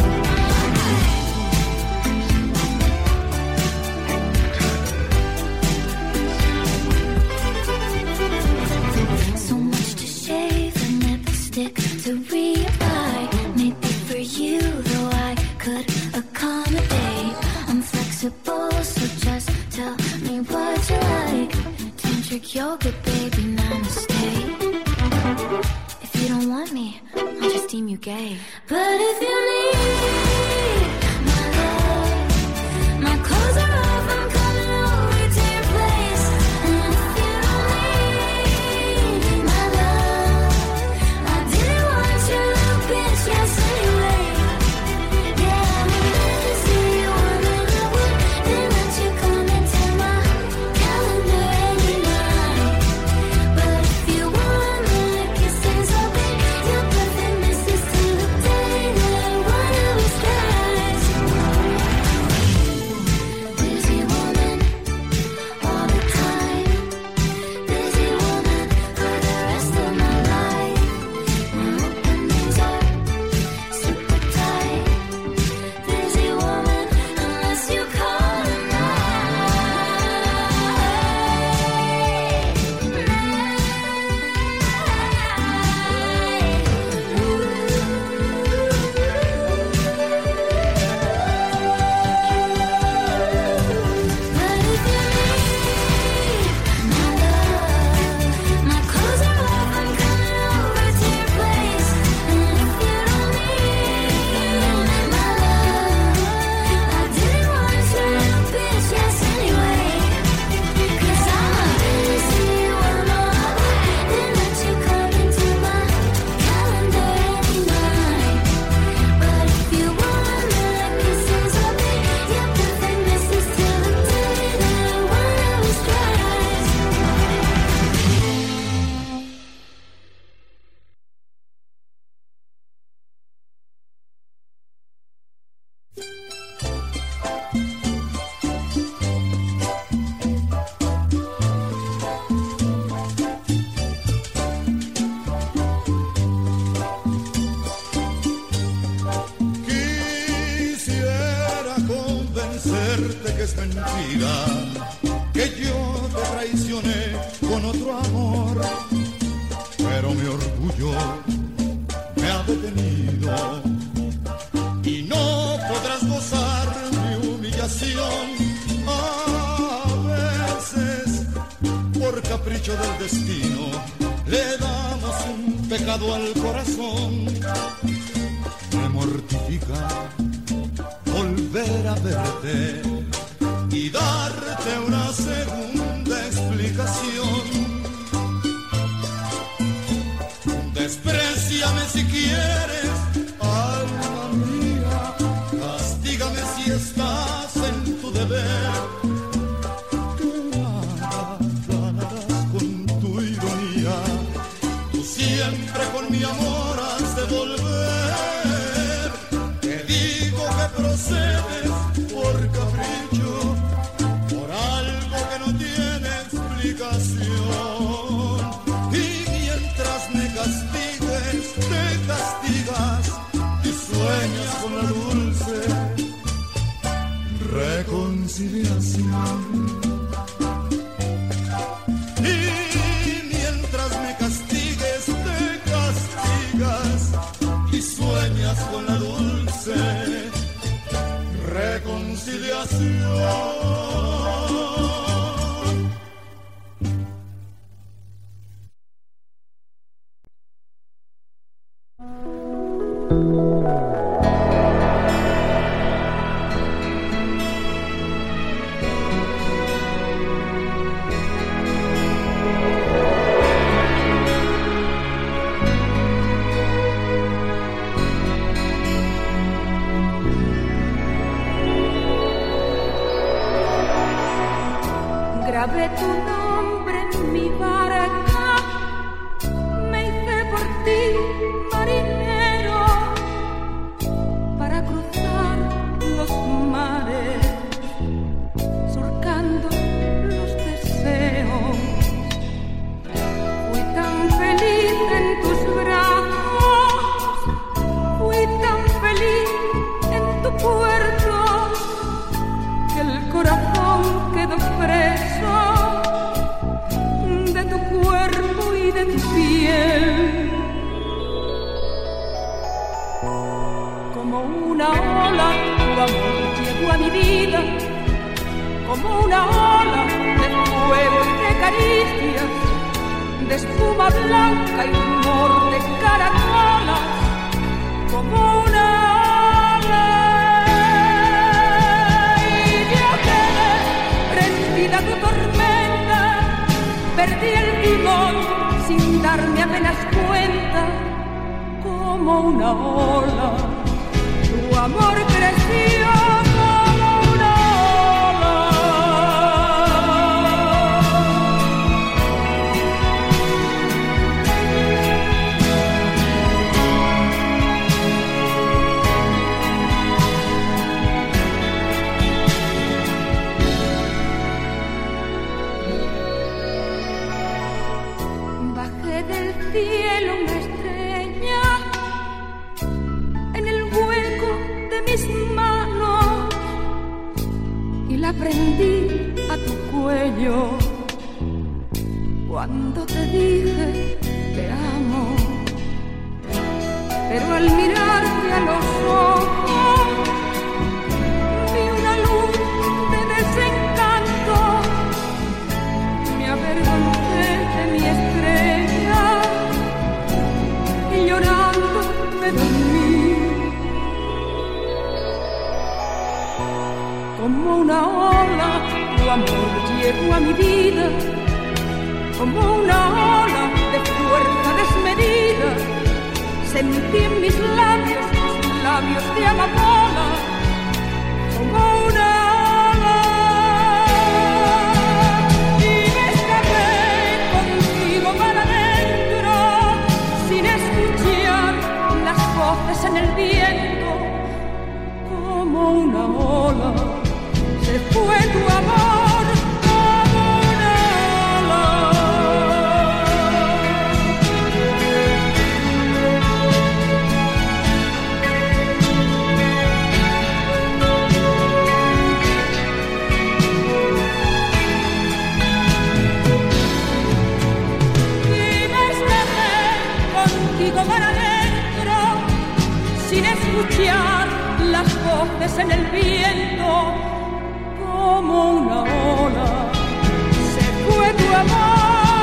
So much to shave and lipstick to reapply. Maybe for you, though I could accommodate. I'm flexible, so just tell me what you like. Tantric yoga, baby, namaste. If you don't want me, I'll just deem you gay. But if you need my love, my clothes are off, I'm coming over to your place. And if you don't need my love, I didn't want your little bitch, yes anyway. Yeah, I'm a busy woman, I wouldn't let you come into my calendar every night. But if you want my kisses, I'll be your perfect missus till the day that one of us dies. Busy otro amor, pero mi orgullo me ha detenido y no podrás gozar mi humillación. A veces, por capricho del destino, le damos un pecado al corazón. Me mortifica volver a verte y darte una segunda explicación. Despréciame si quieres, alma mía, castígame si estás en tu deber. Que nada ganarás con tu ironía, tú siempre con mi amor has de volver. Te digo que procedes por capricho, por algo que no tiene explicación. Y mientras me castigues, te castigas y sueñas con la dulce reconciliación. Y mientras me castigues, te castigas y sueñas con la dulce reconciliación. Grabé tu nombre en mi barca, me hice por ti marinero para cruzar los mares, surcando los deseos. Fui tan feliz en tus brazos, fui tan feliz en tu puerto, que el corazón quedó preso de tu cuerpo y de tu piel. Como una ola, tu amor llegó a mi vida, como una ola de fuego y de caricias, de espuma blanca y rumor de caracolas, como una tu tormenta, perdí el timón sin darme apenas cuenta. Como una ola, tu amor creció como una ola. Cielo una estrella en el hueco de mis manos y la prendí a tu cuello cuando te dije te amo. Pero al mirarte a los ojos vi una luz de desencanto, me avergoncé de mi estrella y llorando me dormí. Como una ola, tu amor llegó a mi vida, como una ola de fuerza desmedida. Sentí en mis labios tus labios de amapola, como una ola. Y me escapé contigo para adentro, sin escuchar las voces en el viento. Como una ola se fue tu amor. silenciar las voces en el viento. Como una ola se fue tu amor.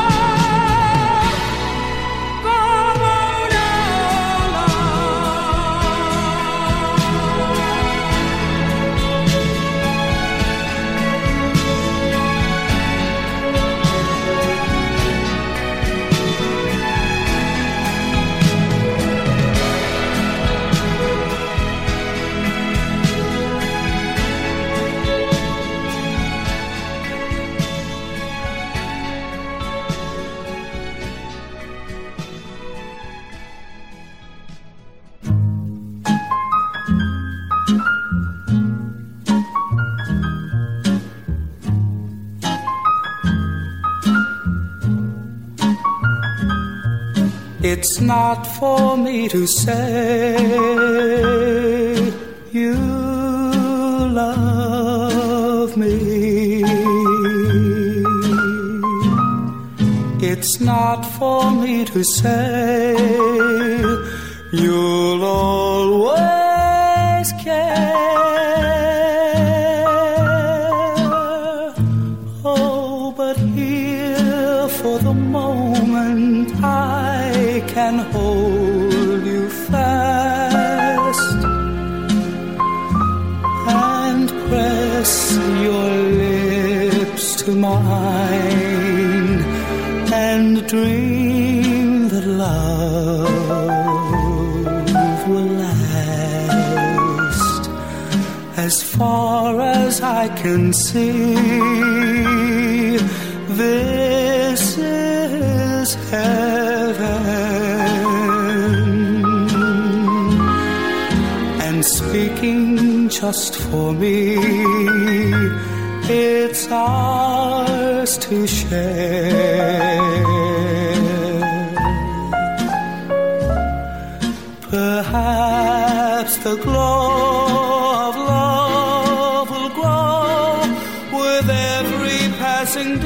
It's not for me to say you love me. It's not for me to say you'll always care. Oh, but here for the moment I can hold you fast and press your lips to mine and dream that love will last as far as I can see. This is heaven, and speaking just for me, it's ours to share. Perhaps the glow of love will grow with every passing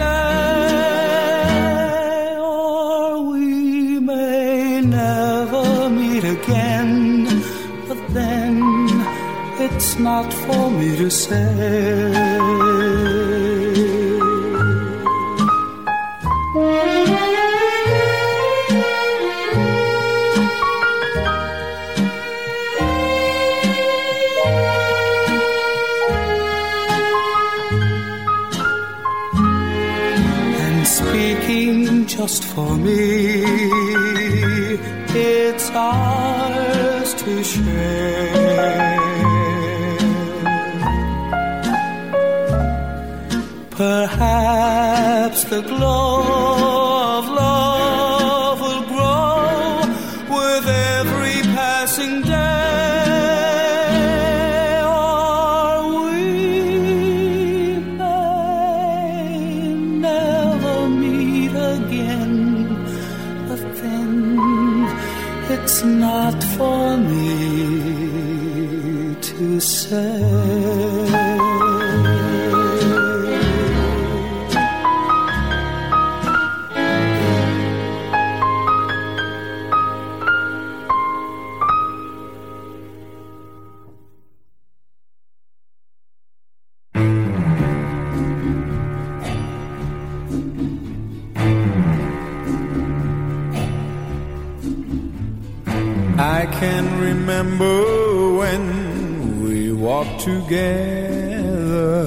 day, or we may never meet again, but then it's not for me to say. Just for me, it's ours to share. Perhaps the glow of love will grow with every passing day, or we may never meet again, but then it's not for me to say. I can remember when we walked together,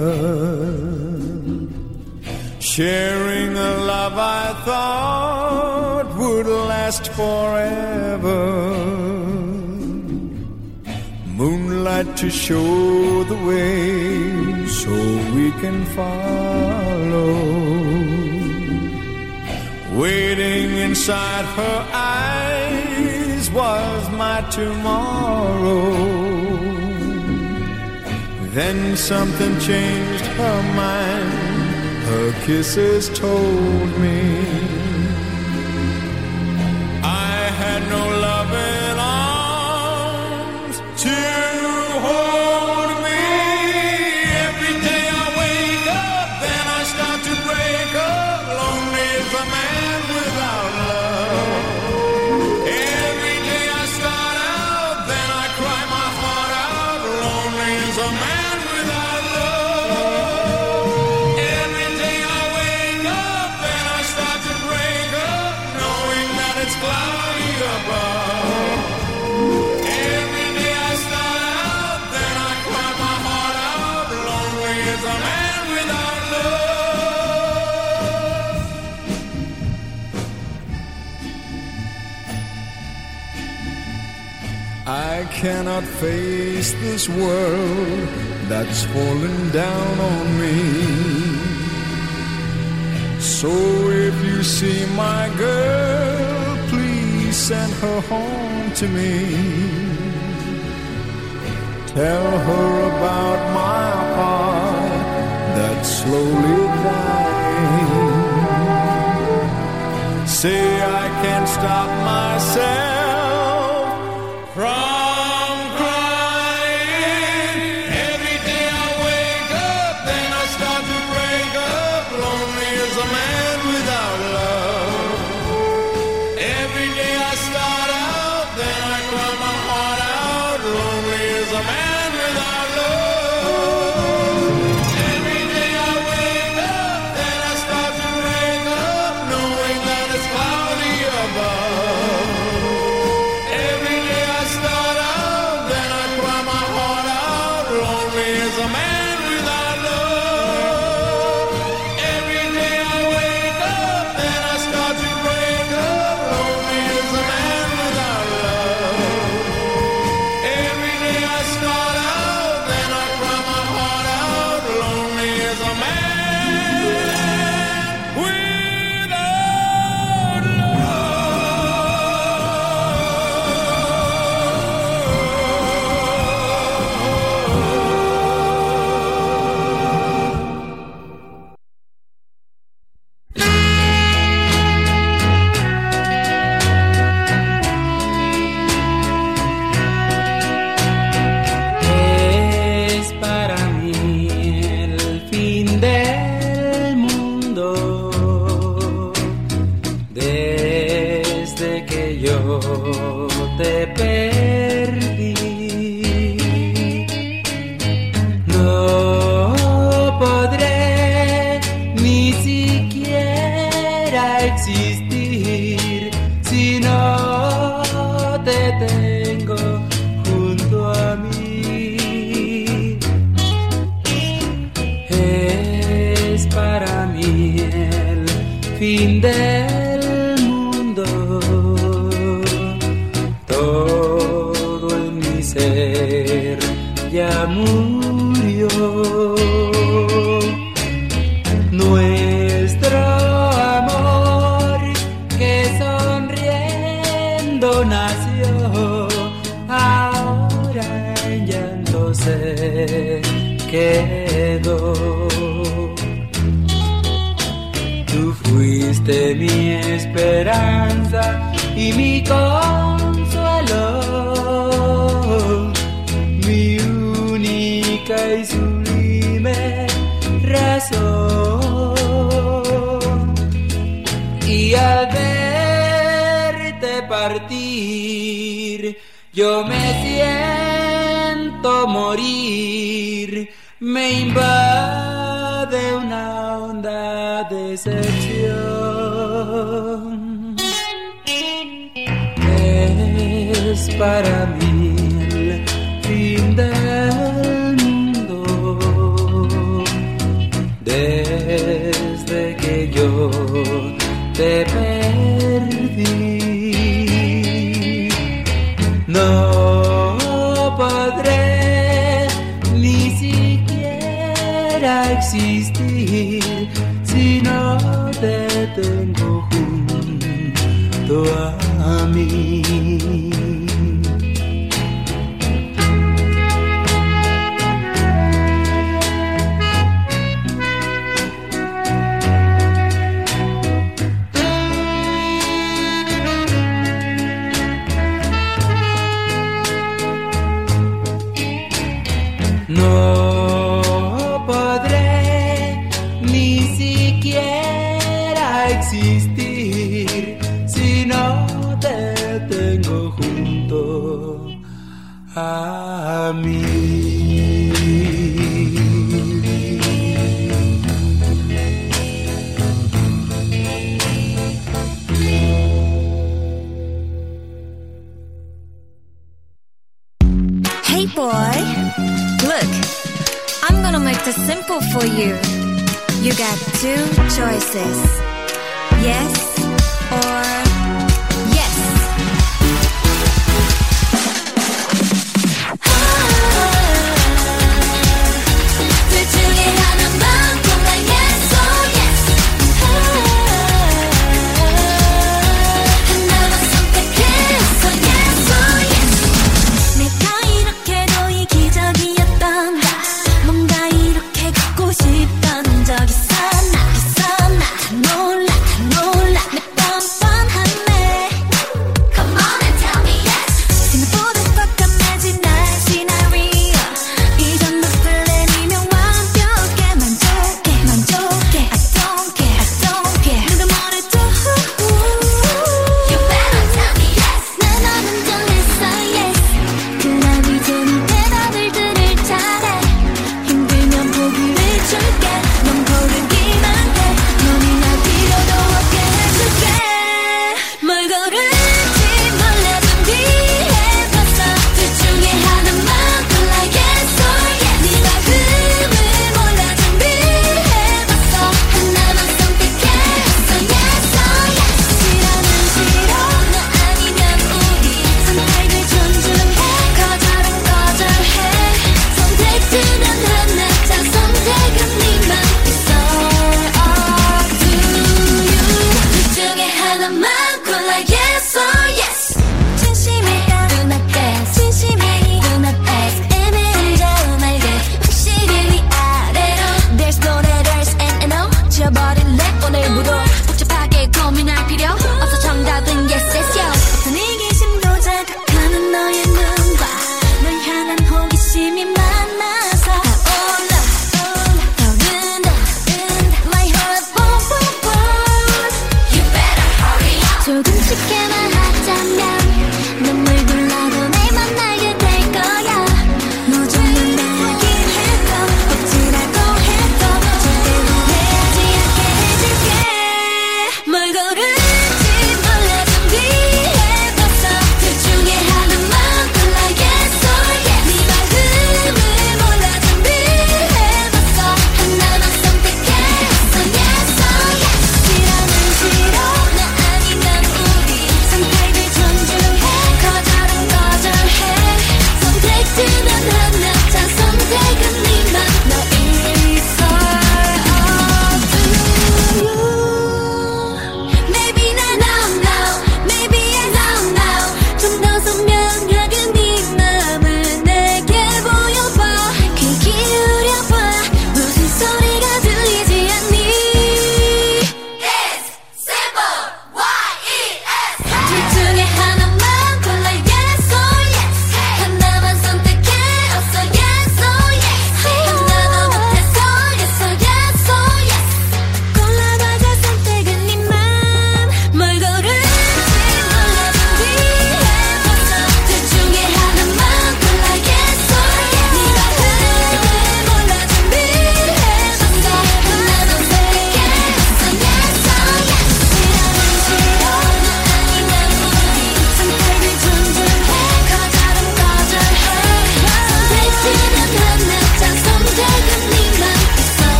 sharing a love I thought would last forever. Moonlight to show the way so we can follow. Waiting inside her eyes was my tomorrow. Then something changed her mind. Her kisses told me I had no loving arms to hold me. Every day I wake up, then I start to break up. Lonely as a man without love. Every day I start out, then I cry my heart I cannot face this world that's falling down on me. So if you see my girl, please send her home to me. Tell her about my heart that's slowly dying. Say I can't stop myself from crying. Every day I wake up, then I start to break up. Lonely as a man without love. Every day I start out, then I cry my heart out. Lonely as a man without love. Every day I wake up, then I start to break up, knowing that it's cloudy above. Every day I start out, then I cry my heart out. Lonely as a man without love. Every day I wake up, then I start to break up. Lonely as a man without love. Every day I start out, then I cry my heart out. Lonely as a man without Es para mí el fin del mundo desde que yo te perdí. No podré ni siquiera existir si no te tengo junto a mí. Es para mí el fin del mundo. Todo en mi ser ya murió. Nuestro amor que sonriendo nació, ahora en llanto se quedó. Tú fuiste mi esperanza y mi consuelo, mi única y sublime razón. Y al verte partir, yo me siento morir. Me invade una honda decepción. Es para mí el fin del mundo desde que yo te perdí. No podré ni siquiera existir si no te tengo junto a mí. No podré ni siquiera existir si no te tengo junto a mí. Hey boy, look, I'm gonna make this simple for you. You got two choices, yes or yes.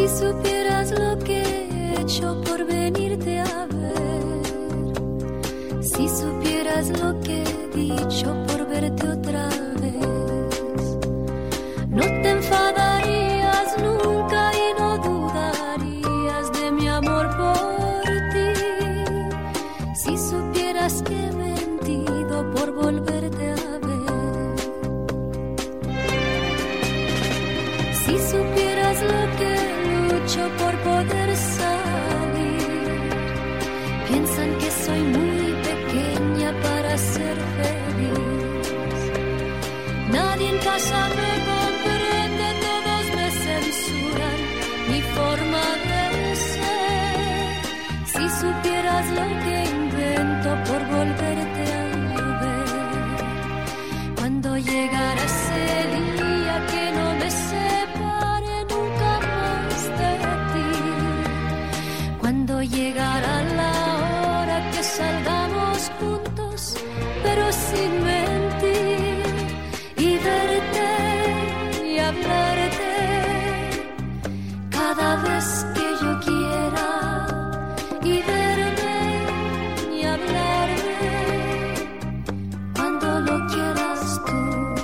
Si supieras lo que he hecho por venirte a ver, si supieras lo que he dicho por verte otra vez, no te enfadarías nunca y no dudarías de mi amor por ti. Si supieras que he mentido por volverte a ver, si supieras lo que lucho por poder salir, piensan que soy muy pequeña para ser feliz. Nadie en casa me comprende, todos me censuran mi forma de ser. Si supieras lo que invento por volverte a ver, cuando llegara ese día que no me separe nunca más de ti, cuando llegara la hora que salgamos juntos, pero sin mentir, y verte y hablarte cada vez que yo quiera, y verme y hablarme cuando lo quieras tú.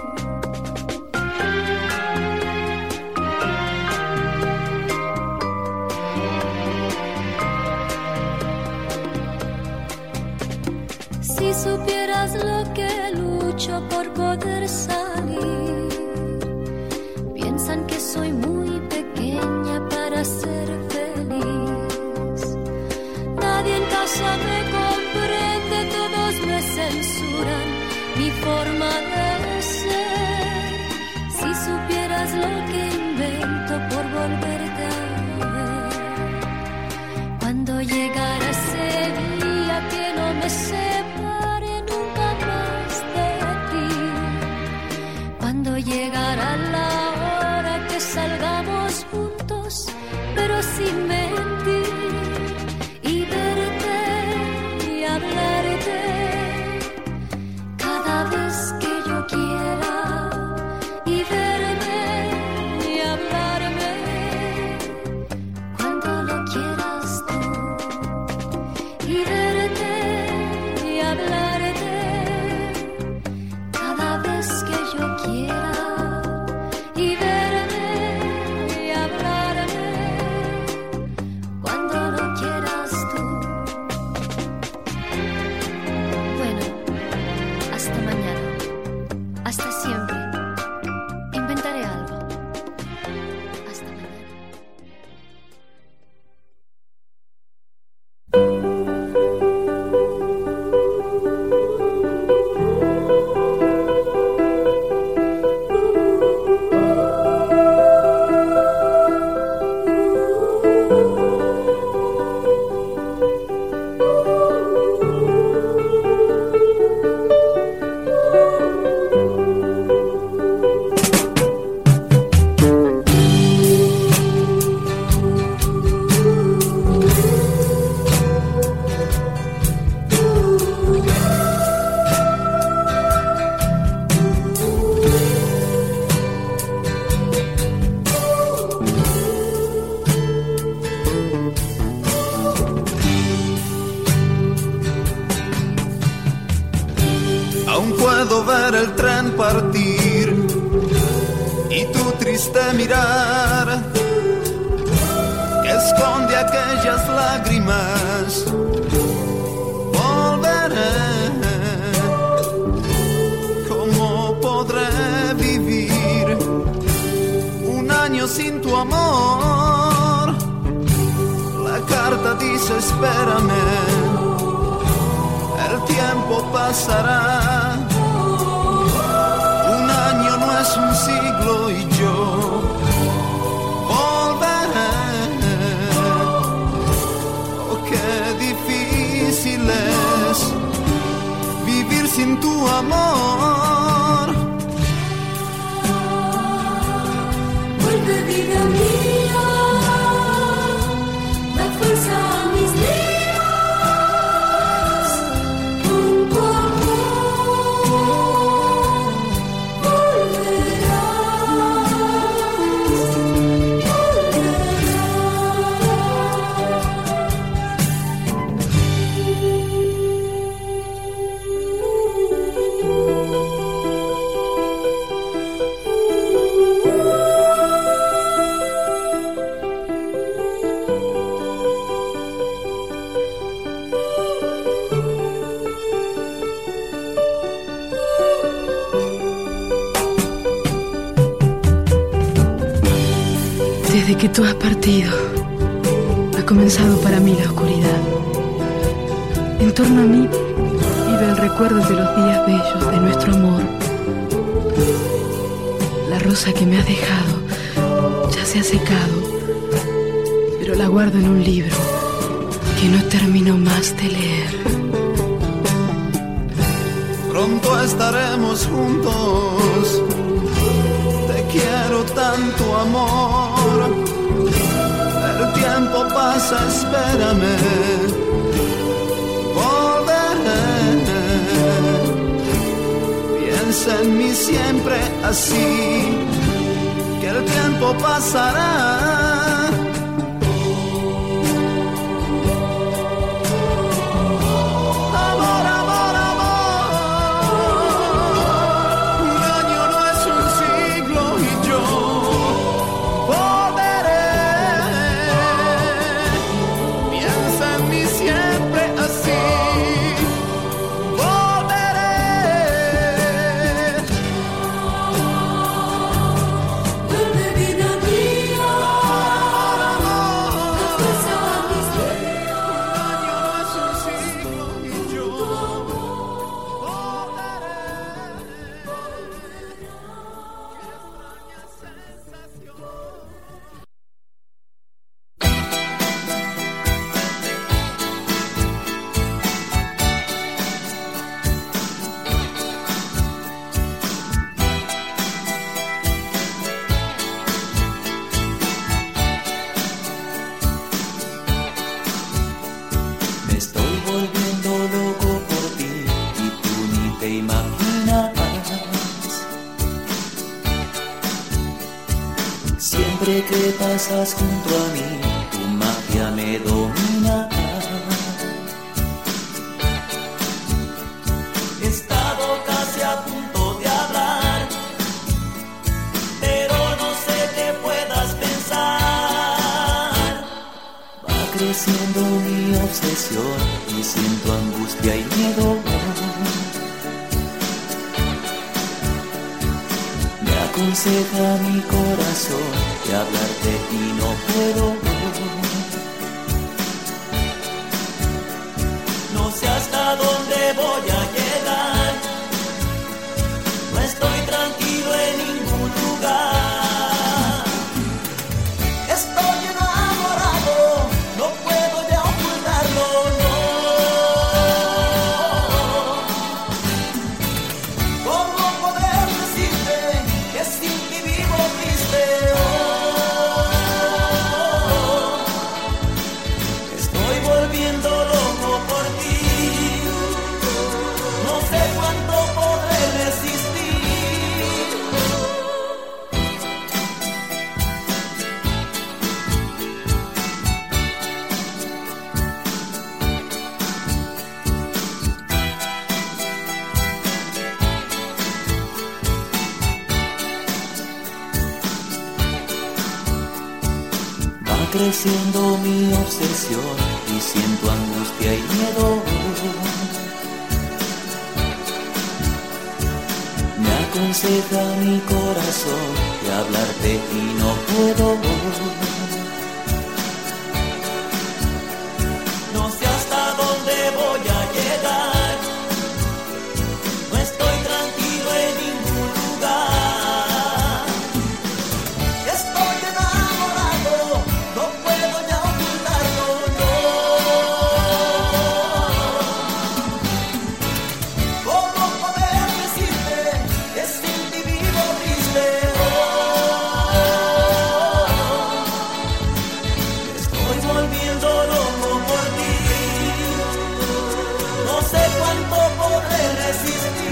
Si supieras lo que lucho por poder salir, piensan que soy muy pequeña para ser feliz. Nadie en casa me comprende, todos me censuran mi forma de ser. Si supieras lo que invento por volverte a ver, cuando llegara ese día que no me separe nunca más de ti, cuando llegara la hora que salgamos juntos, pero sin mentir, y verte y hablarte cada vez que yo quiera, y verme y hablarme cuando lo quieras tú, y verte y hablarte cada vez que yo quiera, y verme y hablarme cuando lo quieras tú. Bueno, hasta mañana, hasta siempre. Inventaré algo. Hasta mañana. Aún puedo ver el tren partir y tu triste mirar que esconde aquellas lágrimas. Volveré, ¿cómo podré vivir un año sin tu amor? La carta dice espérame, el tiempo pasará. Un año no es un siglo y yo volveré. Oh, qué difícil es vivir sin tu amor. Vuelve, vida mía, da fuerza a mis días. Poco a poco volverás, volverás. Desde que tú has partido, ha comenzado para mí la oscuridad. En torno a mí vive el recuerdo de los días bellos de nuestro amor. La rosa que me has dejado ya se ha secado, pero la guardo en un libro que no termino más de leer. Pronto estaremos juntos, te quiero tanto, amor. El tiempo pasa, espérame, volveré. Piensa en mí siempre así, que el tiempo pasará. Siempre que pasas junto a mí, tu magia me domina. He estado casi a punto de hablar, pero no sé qué puedas pensar. Va creciendo mi obsesión y siento angustia y miedo. Aconseja mi corazón de hablarte y no puedo. No sé hasta dónde voy a llegar. No estoy tranquilo en ningún lugar. Estoy enamorado, no puedo ya ocultarlo, no. ¿Cómo poder decirte que sin ti vivo triste? Oh, estoy volviendo loco por ti. No sé cuánto podré resistir. Va creciendo mi obsesión y siento angustia y miedo. Me aconseja mi corazón de hablarte y no puedo. No sé hasta dónde voy a llegar. No estoy tranquilo en ningún lugar. Estoy enamorado, no puedo ya ocultarlo, no. ¿Cómo poder decirte que sin ti vivo triste? Oh, estoy volviendo loco por ti. No sé cuánto podré resistir.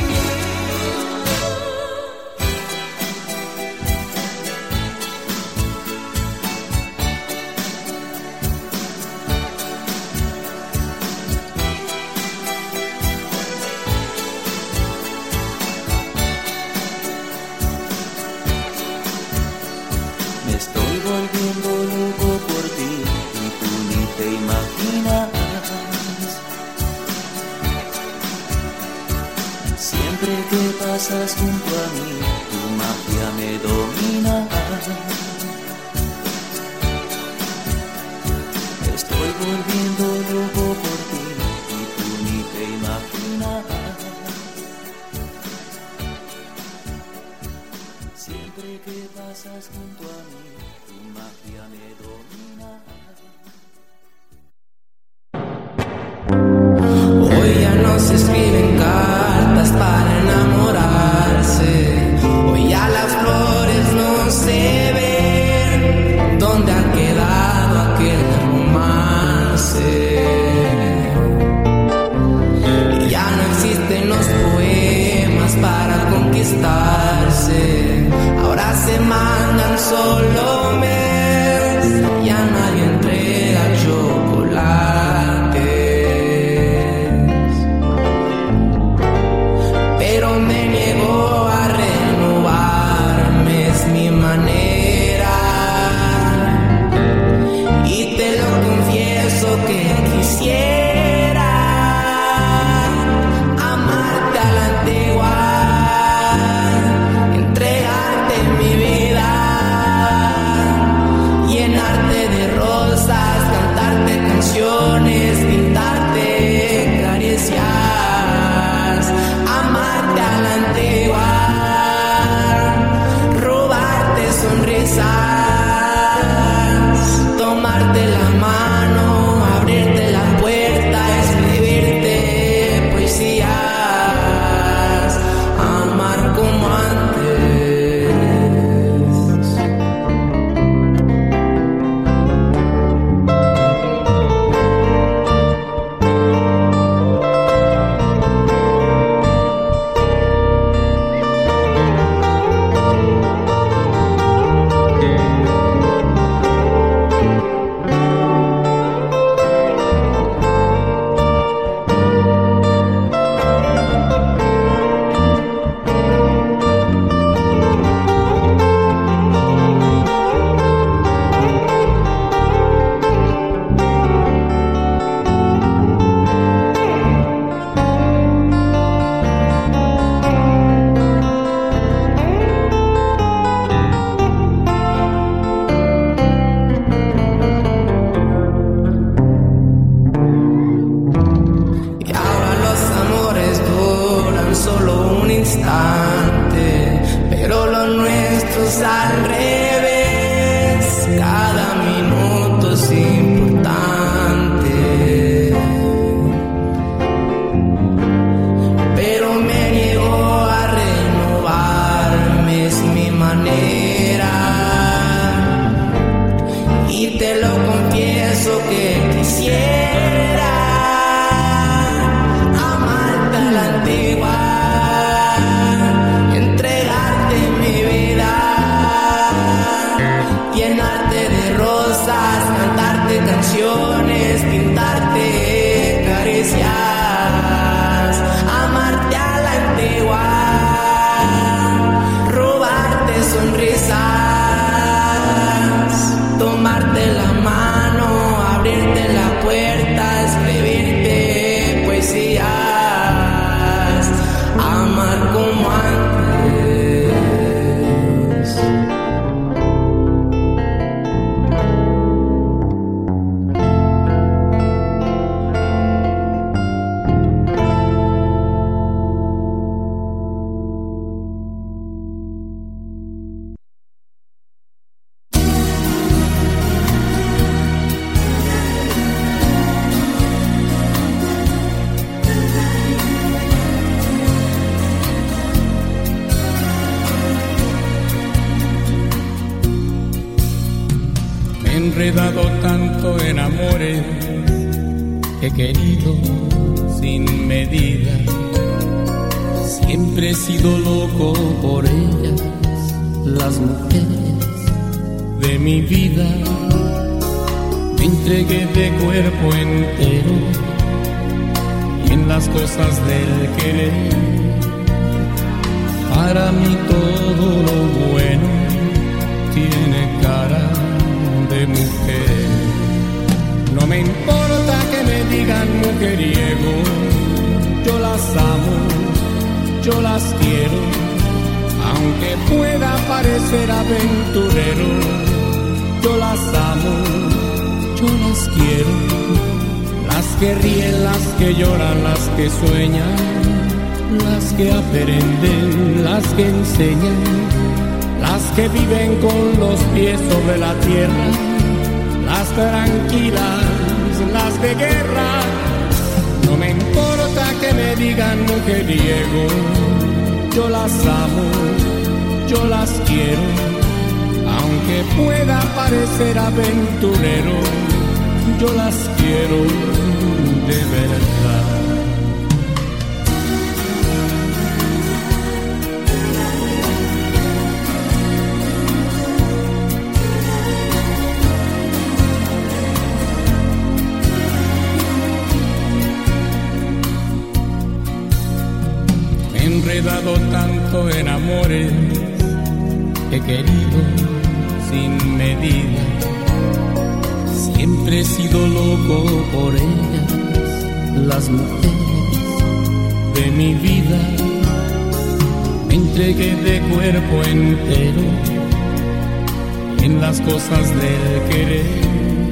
Me estoy volviendo loco por ti y tú ni te imaginas. Siempre que pasas junto a mí, tu magia me domina. angustia me domina. Hoy ya no se escriben cartas para enamorarse. Hoy ya las flores no se ven. ¿Dónde ha quedado aquel romance? Ya no existen los poemas para conquistarse. Ahora se mandan solo mes. Ya nadie entrega chocolates. Pero me niego a renovarme, es mi manera. Y te lo confieso que quisiera amarte a la antigua, entregarte mi vida, llenarte de rosas, cantarte canciones, pintarte caricias, amarte a la antigua, robarte sonrisas, tomarte la mano, abrirte la puerta, escribirte poesías, amar como antes. Y ahora los amores duran solo un instante, pero los nuestros al revés, cada minuto es importante. Pero me niego a renovarme, es mi manera. Y te lo confieso que quisiera amarte a la antigua, entregarte mi vida, llenarte de rosas, cantarte canciones, pintarte caricias, amarte a la antigua, robarte sonrisas, tomarte la mano, abrirte la puerta, escribirte poesías, amar como antes. Me he enredado tanto en amores que he querido sin medida. Siempre he sido loco por ellas, las mujeres de mi vida. Me entregué de cuerpo entero y en las cosas del querer. Para mí todo lo bueno tiene cara de mujer. No me importa que me digan mujeriego, yo las amo, yo las quiero, aunque pueda parecer aventurero. Yo las amo, yo las quiero, las que ríen, las que lloran, las que sueñan, las que aprenden, las que enseñan, las que viven con los pies sobre la tierra, las tranquilas, las de guerra. No me importa que me digan mujeriego, yo las amo, yo las quiero, aunque pueda parecer aventurero, yo las quiero de verdad. He enredado tanto en amores, he querido sin medida, siempre he sido loco por ellas, las mujeres de mi vida. Me entregué de cuerpo entero en las cosas del querer.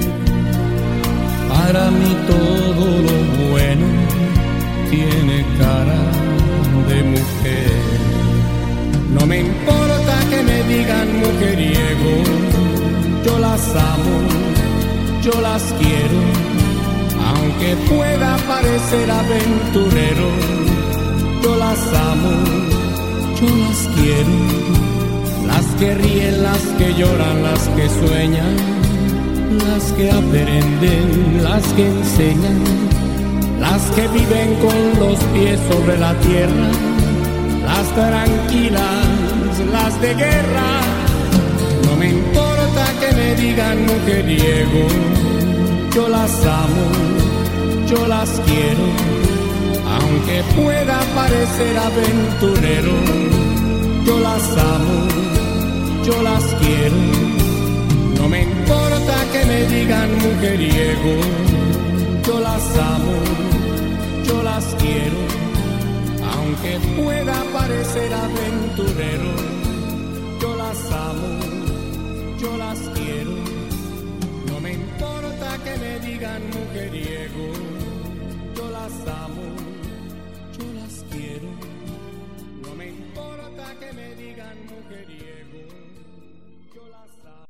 Para mí todo lo bueno tiene cara de mujer. No me importa que me digan mujeriego, yo las amo, yo las quiero, aunque pueda parecer aventurero, yo las amo, yo las quiero. Las que ríen, las que lloran, las que sueñan, las que aprenden, las que enseñan, las que viven con los pies sobre la tierra, las tranquilas, las de guerra. No me importa que me digan mujeriego, yo las amo, yo las quiero, aunque pueda parecer aventurero, yo las amo, yo las quiero. No me importa que me digan mujeriego, yo las amo, yo las quiero, aunque pueda parecer aventurero, yo las amo, yo las quiero. No me importa que me digan mujeriego, yo las amo, yo las quiero. No me importa que me digan mujeriego, yo las amo.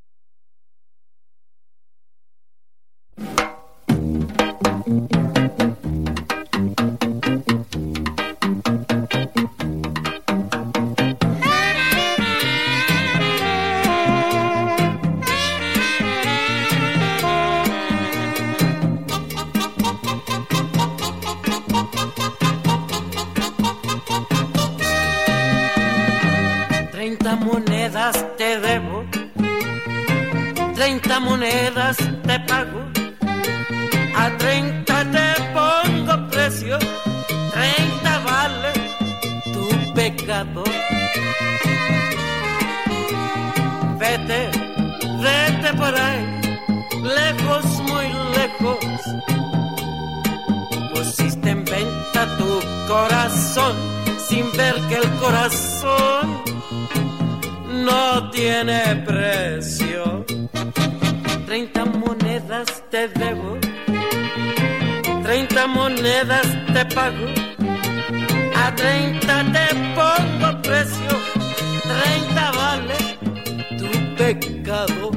Treinta monedas te debo, treinta monedas te pago, a treinta te pongo precio, treinta vale tu pecado. Vete, vete por ahí, lejos, muy lejos. Pusiste en venta tu corazón sin ver que el corazón no tiene precio. Treinta monedas te debo, treinta monedas te pago, a treinta te pongo precio, treinta vale tu pecado.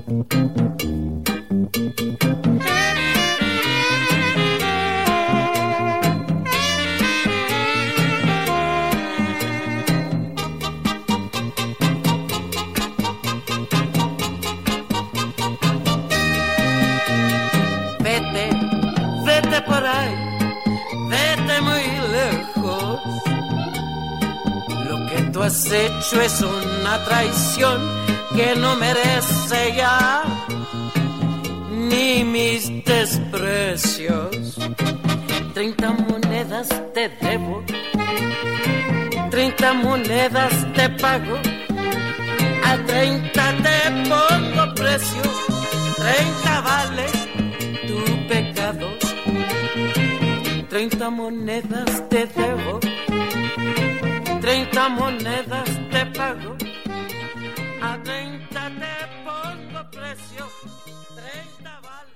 Tú has hecho es una traición que no merece ya ni mis desprecios. Treinta monedas te debo, treinta monedas te pago, a treinta te pongo precio, treinta vale tu pecado. Treinta monedas te debo, treinta monedas te pago, a treinta te pongo precio, treinta vale.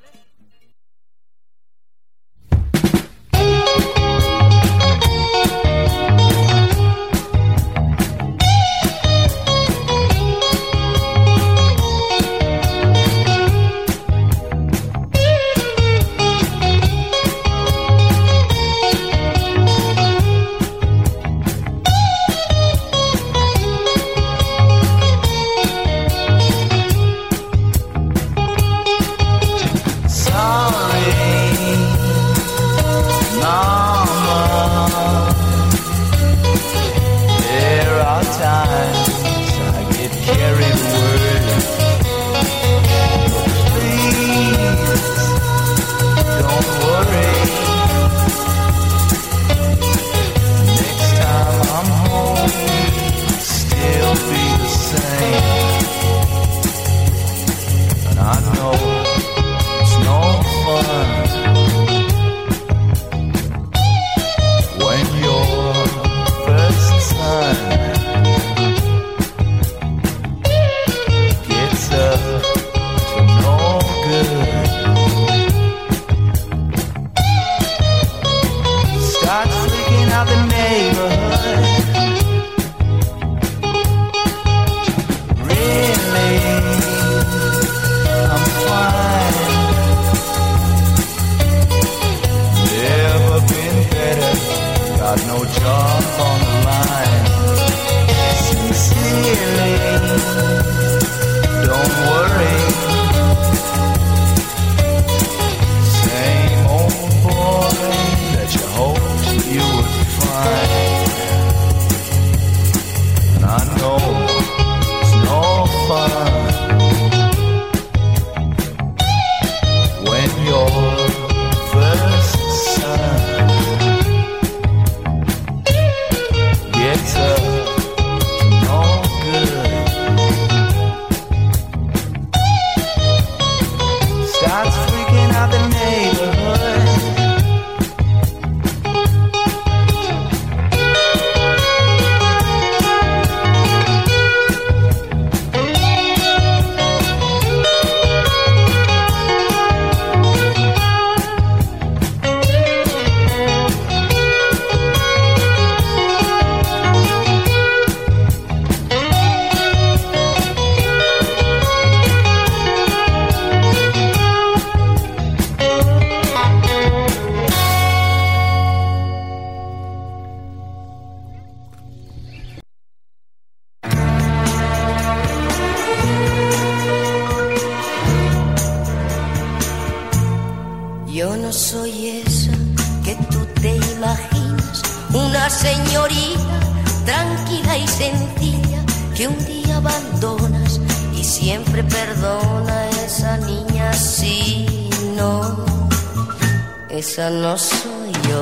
una señorita tranquila y sencilla que un día abandonas y siempre perdona. Esa niña sí, no, esa no soy yo.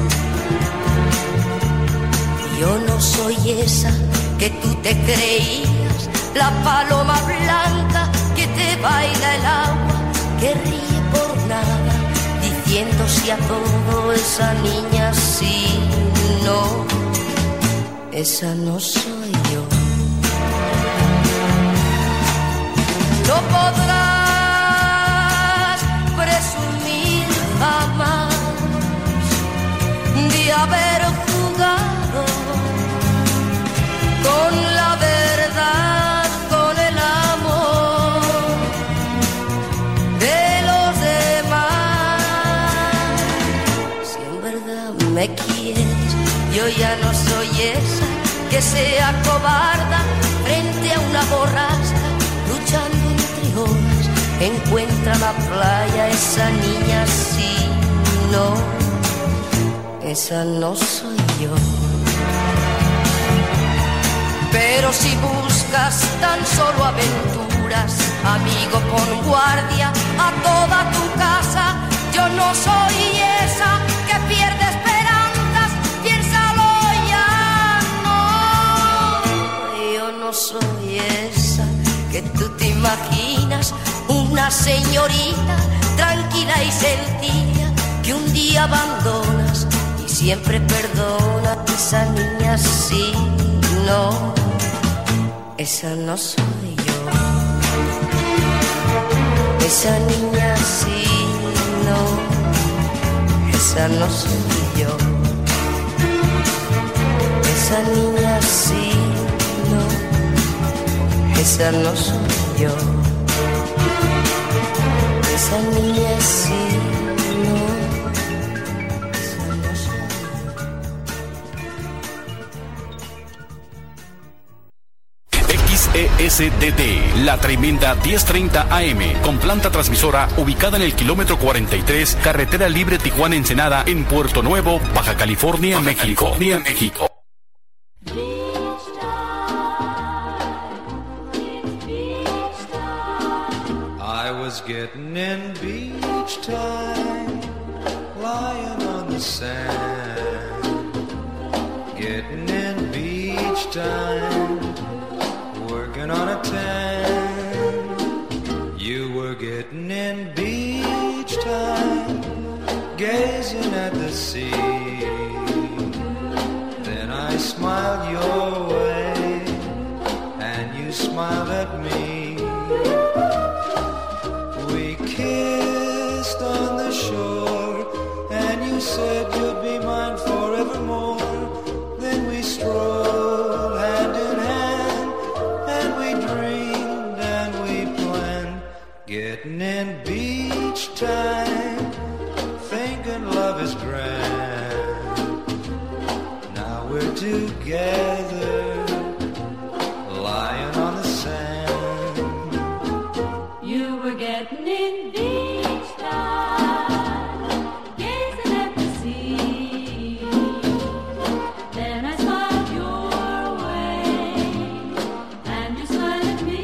Yo no soy esa que tú te creías, la paloma blanca que te baila el agua, que ríe por nada, diciendo sí a todo. Esa niña sí, no, esa no soy yo. No podrás presumir jamás de haber jugado con la verdad, con el amor de los demás. Si en verdad me quieres, yo ya no soy esa que sea cobarda frente a una borrasca, luchando entre olas, encuentra la playa. Esa niña sí, no, esa no soy yo. Pero si buscas tan solo aventuras, amigo, pon guardia a toda tu casa. Yo no soy esa que pierde esperanzas, piénsalo ya, no. Yo no soy esa que tú te imaginas, una señorita tranquila y sencilla que un día abandonas y siempre perdona. Esa niña sí, no, esa no soy yo. Esa niña sí, no, esa no soy yo. Esa niña sí, no, esa no soy yo. Esa niña sí, no, esa no soy yo. X E S D T, la tremenda diez treinta A M, con planta transmisora ubicada en el kilómetro cuarenta y tres, carretera libre Tijuana-Ensenada, en Puerto Nuevo, Baja California, Baja México. California, México. I was getting in beach time, lying on the sand, getting in beach time, working on a tan. You were getting in beach time, gazing at the sea. Then I smiled your way, and you smiled at me. We kissed on the shore, and you said you'd be mine forevermore. Then we strolled hand in hand, and we dreamed and we planned, getting in beach time, thinking love is grand. Now we're together, lying on the sand. You were getting in beach time, gazing at the sea. Then I smiled your way, and you smiled at me.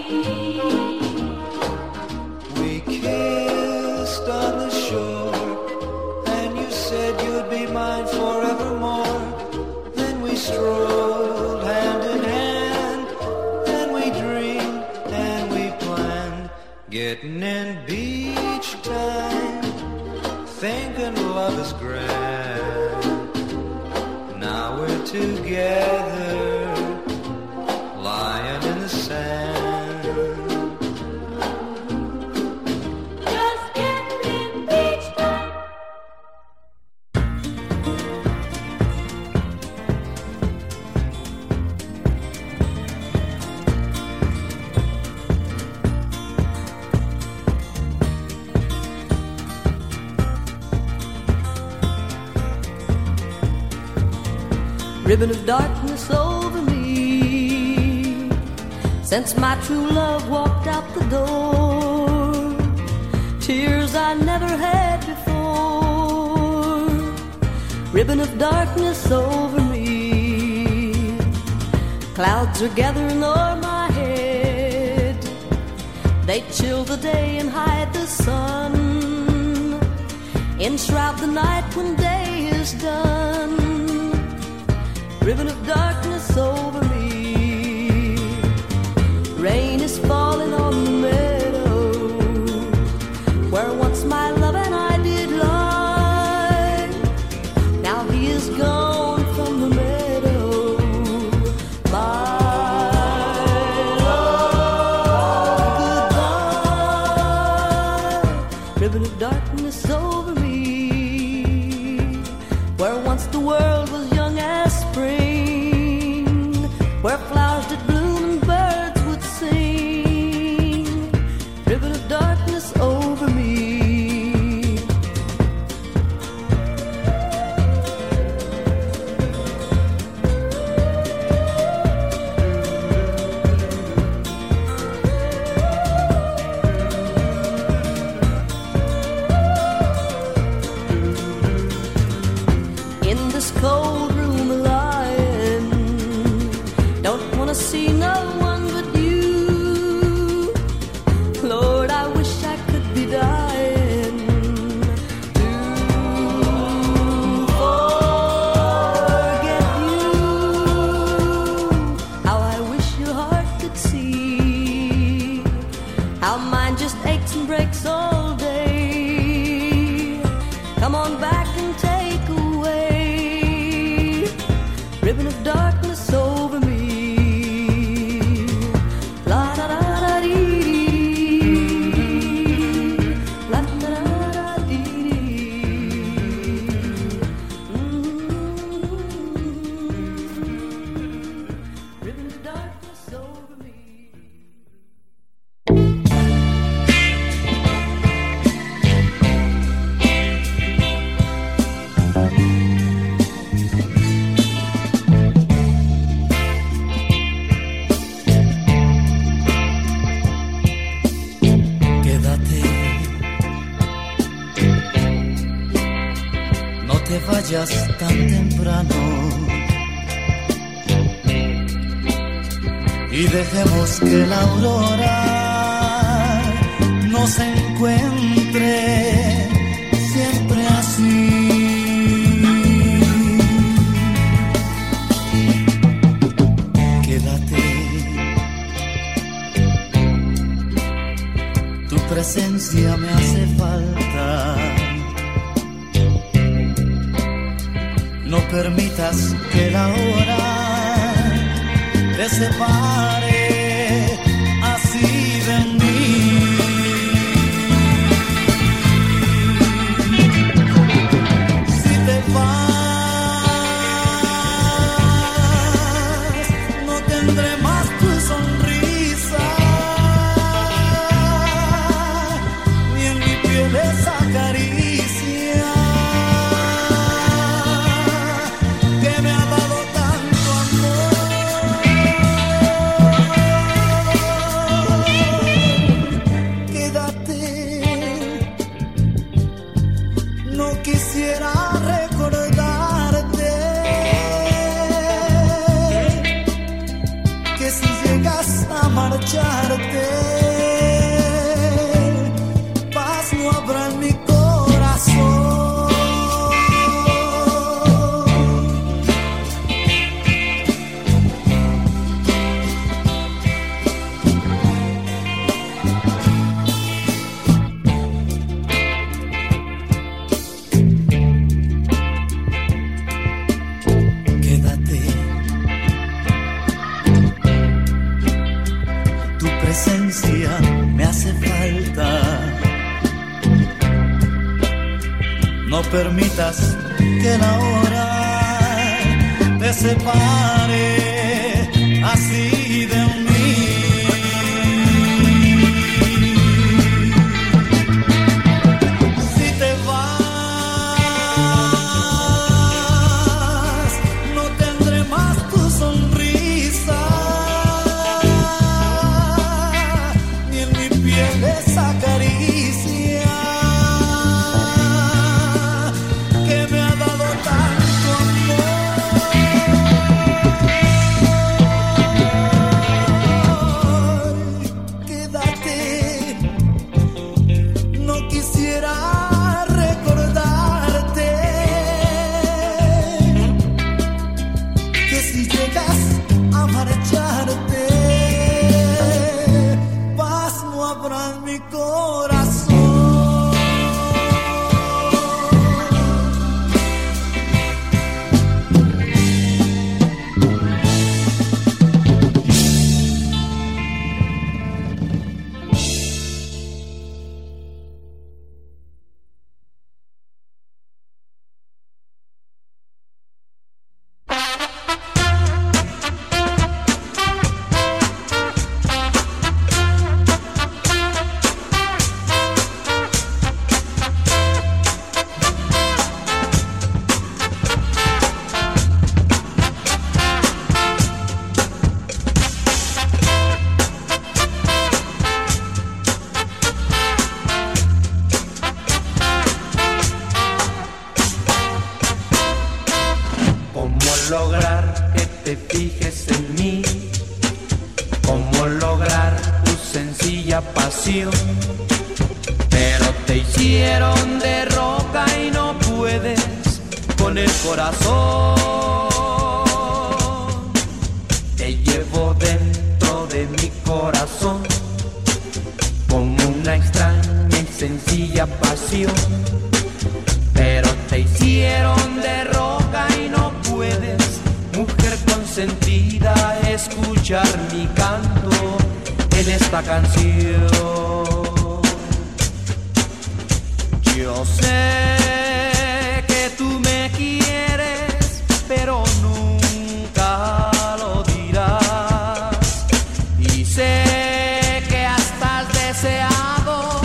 We kissed on the shore, and you said you'd be mine forevermore. Then we strolled hand in hand, and we dreamed and we planned, getting in beach time, thinking love is grand. Now we're together, lying in the sand. Just getting in beach time. Ribbon of darkness over me since my true love walked out the door. Tears I never had before. ribbon of darkness over me. Clouds are gathering o'er my head. They chill the day and hide the sun, enshroud the night when day is done. Ribbon of darkness over me. Rain is falling on the meadow where once my love and I did lie. Now he is gone from the meadow. Bye, love, goodbye. Ribbon of darkness over me, where once the world was young as spring, where flowers did bloom and birds would sing. Ribbon of darkness over me. In this cold room lying, don't wanna see no one but you. Lord, I wish I could be dying to forget you. How I wish your heart could see how mine just aches and breaks all day. Come on back and take away ribbon of darkness over me. La da da da dee dee. La da da da dee dee. Ribbon of darkness over me. Quédate, no te vayas tan temprano y dejemos que la aurora nos encuentre siempre así. Quédate, tu presencia me hace falta. No permitas que la hora te separe así de mí. Si te vas, no tendré más tu sonrisa, ni en mi piel esa caricia que me ha dado tanto amor. Quédate, no quisiera recordarte que si llegas a marcharte, paz no habrá en mi corazón. Quédate, tu presencia me hace falta. No permitas que la hora te separe así de mí. Si te vas, no tendré más tu sonrisa, ni en mi piel esa caricia que me ha dado tanto corazón. lograr que te fijes en mí? ¿Cómo lograr tu sencilla pasión? Pero te hicieron de roca y no puedes con el corazón. Te llevo dentro de mi corazón como una extraña y sencilla pasión. Pero te hicieron de roca y no puedes, mujer consentida, escuchar mi canto en esta canción. Yo sé que tú me quieres, pero nunca lo dirás. Y sé que hasta has deseado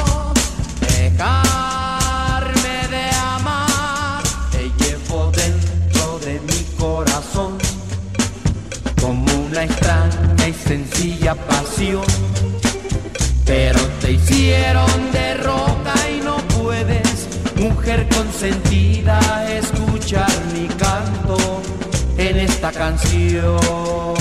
dejarme de amar. Te llevo dentro de mi corazón como una extraña y sencilla pasión. Pero te hicieron de roca y no puedes, mujer consentida, escuchar mi canto en esta canción.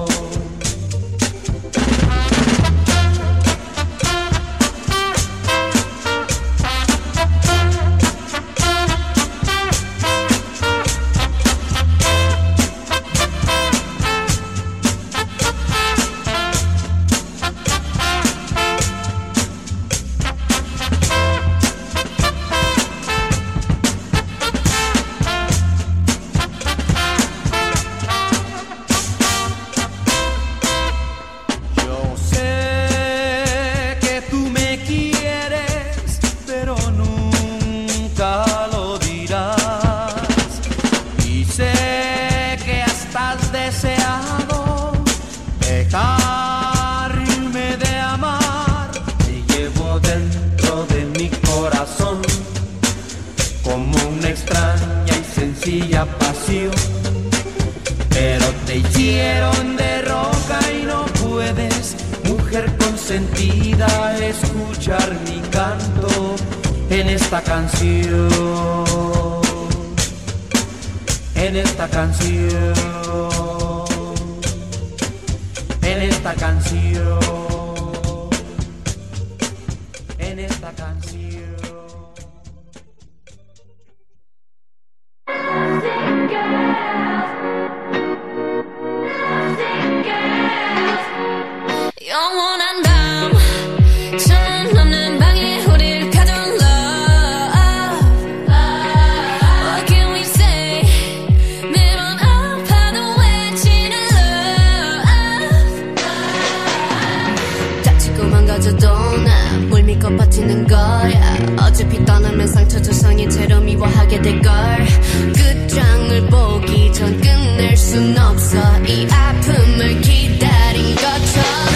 Pasión, pero te hicieron de roca y no puedes, mujer consentida, escuchar mi canto en esta canción, en esta canción, en esta canción, en esta canción. 영원한 밤 천은 없는 방에 우릴 가둔 love. What can we say? 매번 아파도 외치는 love. 다치고 망가져도 난 물 믿고 버티는 거야. 어차피 떠나면 상처 조성이 채로 미워하게 될걸. 끝장을 보기 전 끝낼 순 없어. 이 아픔을 기다린 것처럼.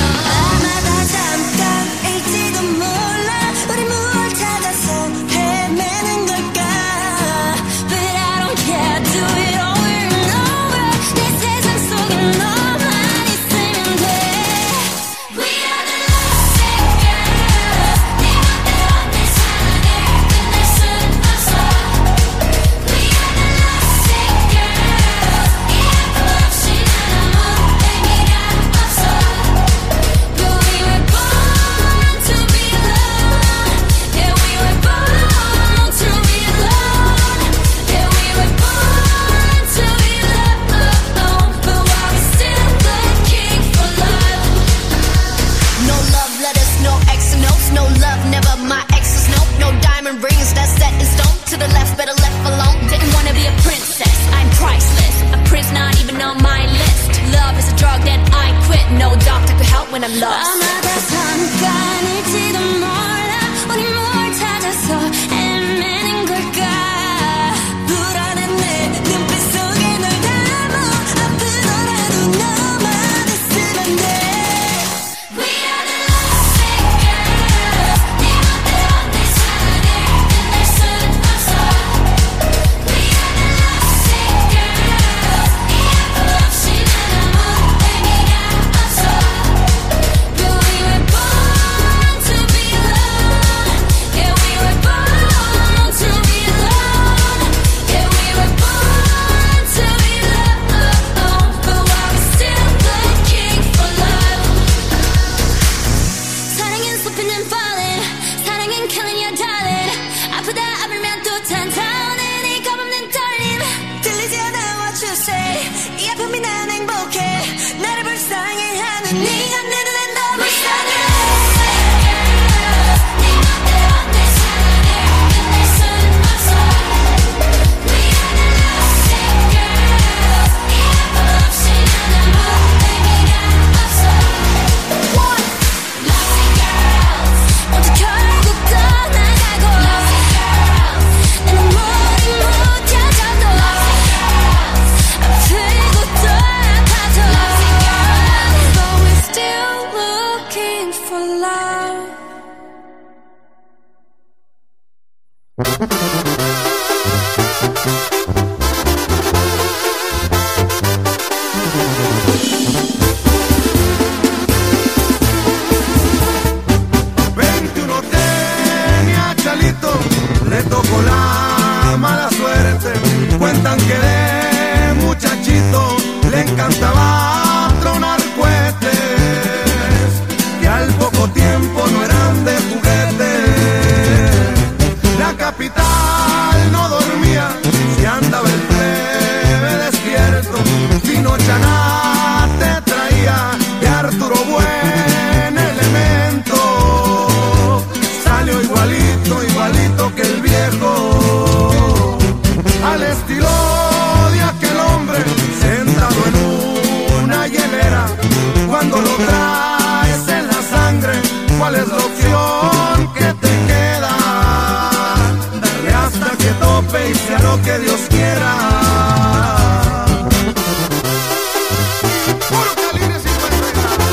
없이 나는 못 내밀어 veintiuno tenía Chalito, le tocó la mala suerte. Cuentan que de muchachito le encantaba tronar cohetes, que al poco tiempo no eran de juguete. La capital no dormía, si andaba el plebe despierto. Vino Chanate traía de Arturo buen elemento. Salió igualito, igualito que el viejo, al estilo de aquel hombre sentado en una hielera. Cuando lo traes en la sangre, ¿cuál es la opción que te queda? Darle hasta que tope y sea lo que Dios quiera. Puro calibre cincuenta y dos.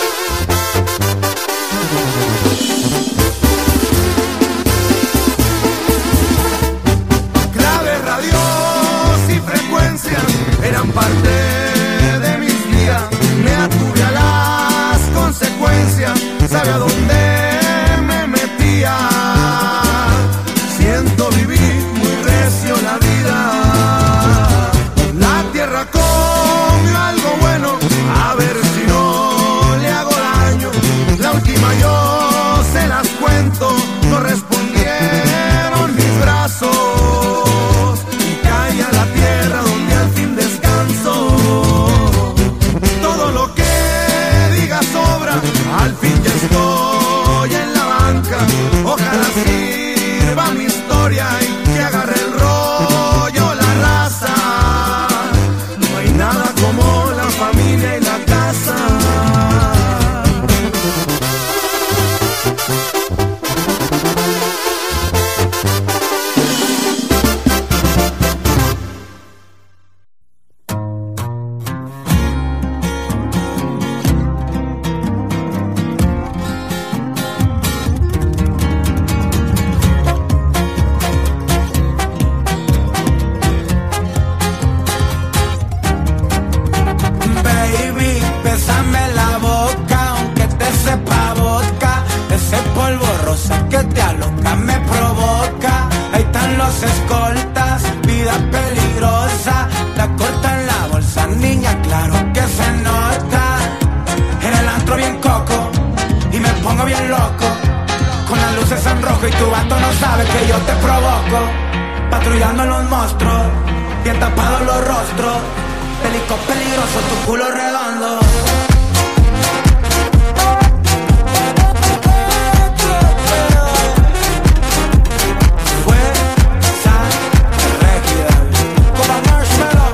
Claves, radios y frecuencias eran parte de mis días. Me atuve a las consecuencias, sabe a dónde me metía. Siento vivir muy recio la vida. La tierra comió algo bueno, a ver si no le hago daño. La última yo se las cuento, no respondieron mis brazos. Y caí a la tierra donde al fin descanso. Todo lo que diga sobra, al fin ya estoy en la banca. Ojalá sirva mi historia y que agarre el rollo la raza. No hay nada como la familia y la casa. Baby, bésame la boca, aunque te sepa vodka. Ese polvo rosa que te aloca me provoca. Ahí están los escoltas, vida peligrosa. La corta en la bolsa, niña, claro que se nota. En el antro bien coco y me pongo bien loco, con las luces en rojo y tu vato no sabe que yo te provoco. Patrullando los monstruos, bien tapados los rostros. Pelico peligroso, tu culo redondo. Fuerza rígida, como marshmallow.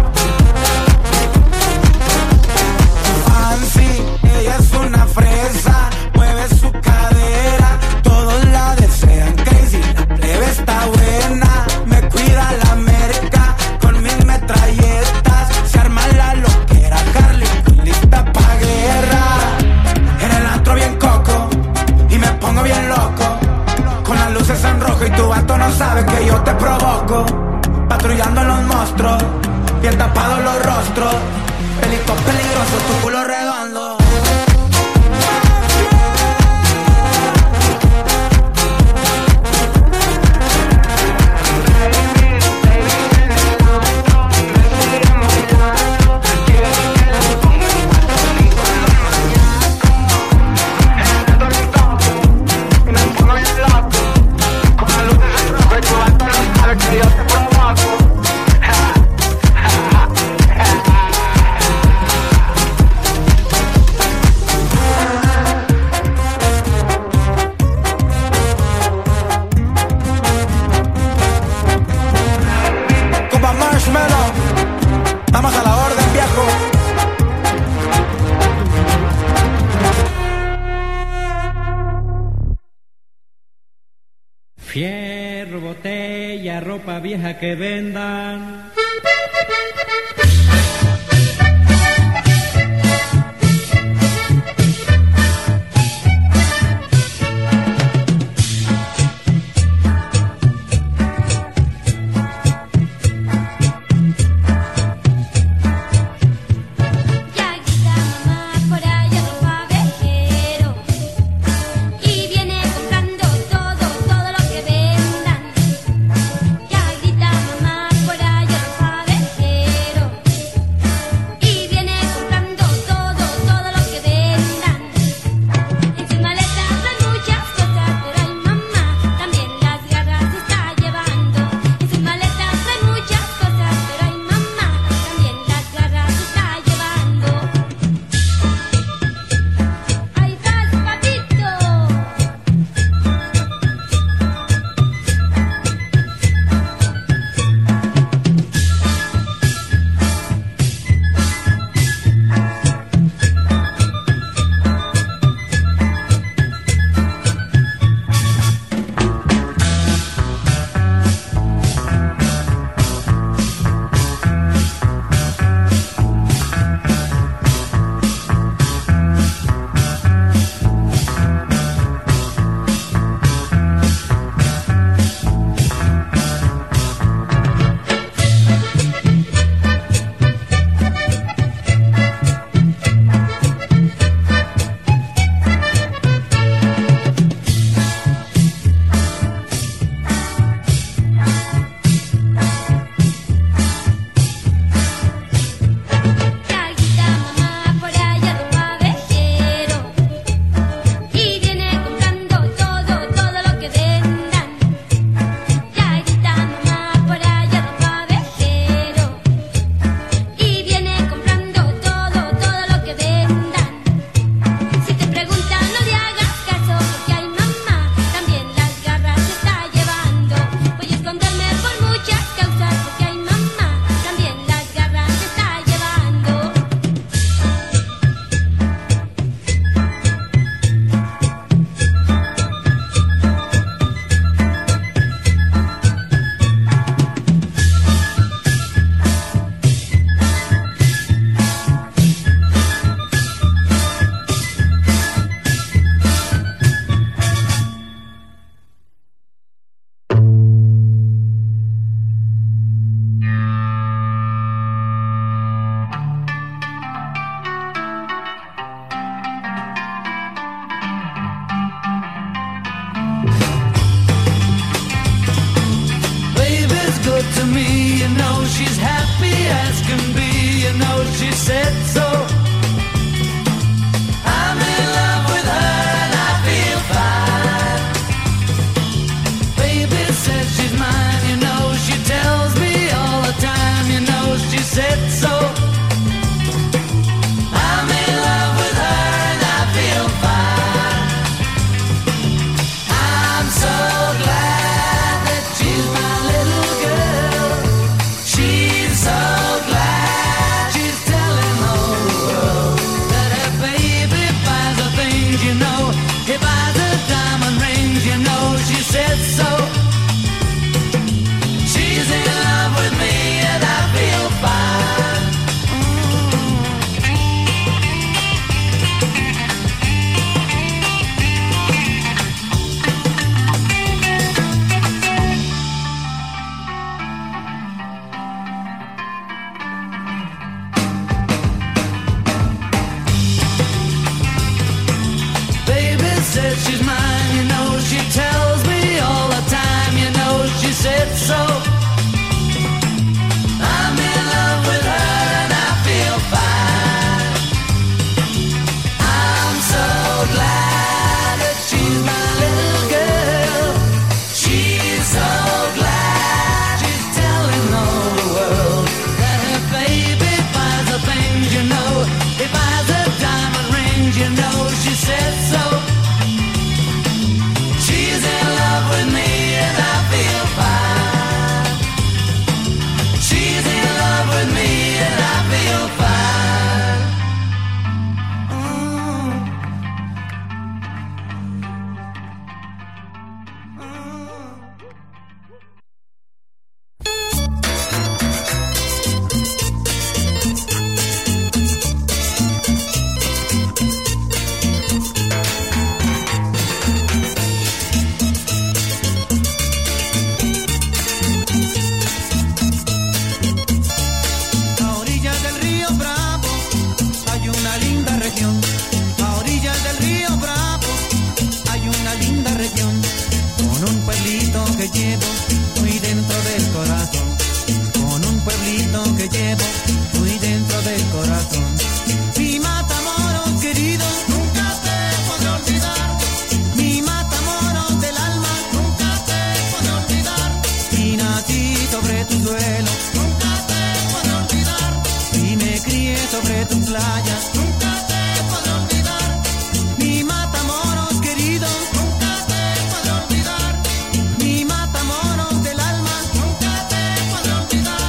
Fancy, ella es una fresa, mueve su cadera, todos la desean. Crazy, la plebe está buena, me cuida la merca con mis metralletas. Se arma la loquera, Carly, lista pa' guerra. En el antro bien coco y me pongo bien loco, con las luces en rojo y tu vato no sabe que yo te provoco. Patrullando los monstruos, bien tapados los rostros. Pelico peligroso, tu culo redondo. Fierro, botella, ropa vieja que vendan. to me, you know she's happy as can be, you know she said so. I'm in love with her and I feel fine. Baby says she's mine, you know she tells me all the time, you know she said so. I'm in love with her and I feel fine. I'm so glad that she's my little girl. She's so glad she's telling the world that her baby buys her things, you know. He buys her diamond rings, you know she said so. She's in love with me and I feel fine. Baby says she's mine, you know she tells me all the time, you know she said so. I'm in love with her and I feel fine. I'm so glad that she's my little girl. She's so glad she's telling the world that her baby buys her things, you know. He buys her diamond rings, you know she said so. She's in love with me and I feel fine. She's in love with me and I feel fine. Mm. A orillas del río Bravo hay una linda región. A orillas del río Bravo hay una linda región. Con un pueblito que llevo muy dentro del corazón. Con un pueblito que llevo muy dentro del corazón. Mi Matamoros querido, nunca te podré olvidar. Mi Matamoros del alma, nunca te podré olvidar. Y nací sobre tu suelo, nunca te podré olvidar. Y me crié sobre tu playa, nunca te podré olvidar. Mi Matamoros querido, nunca te podré olvidar. Mi Matamoros del alma, nunca te podré olvidar.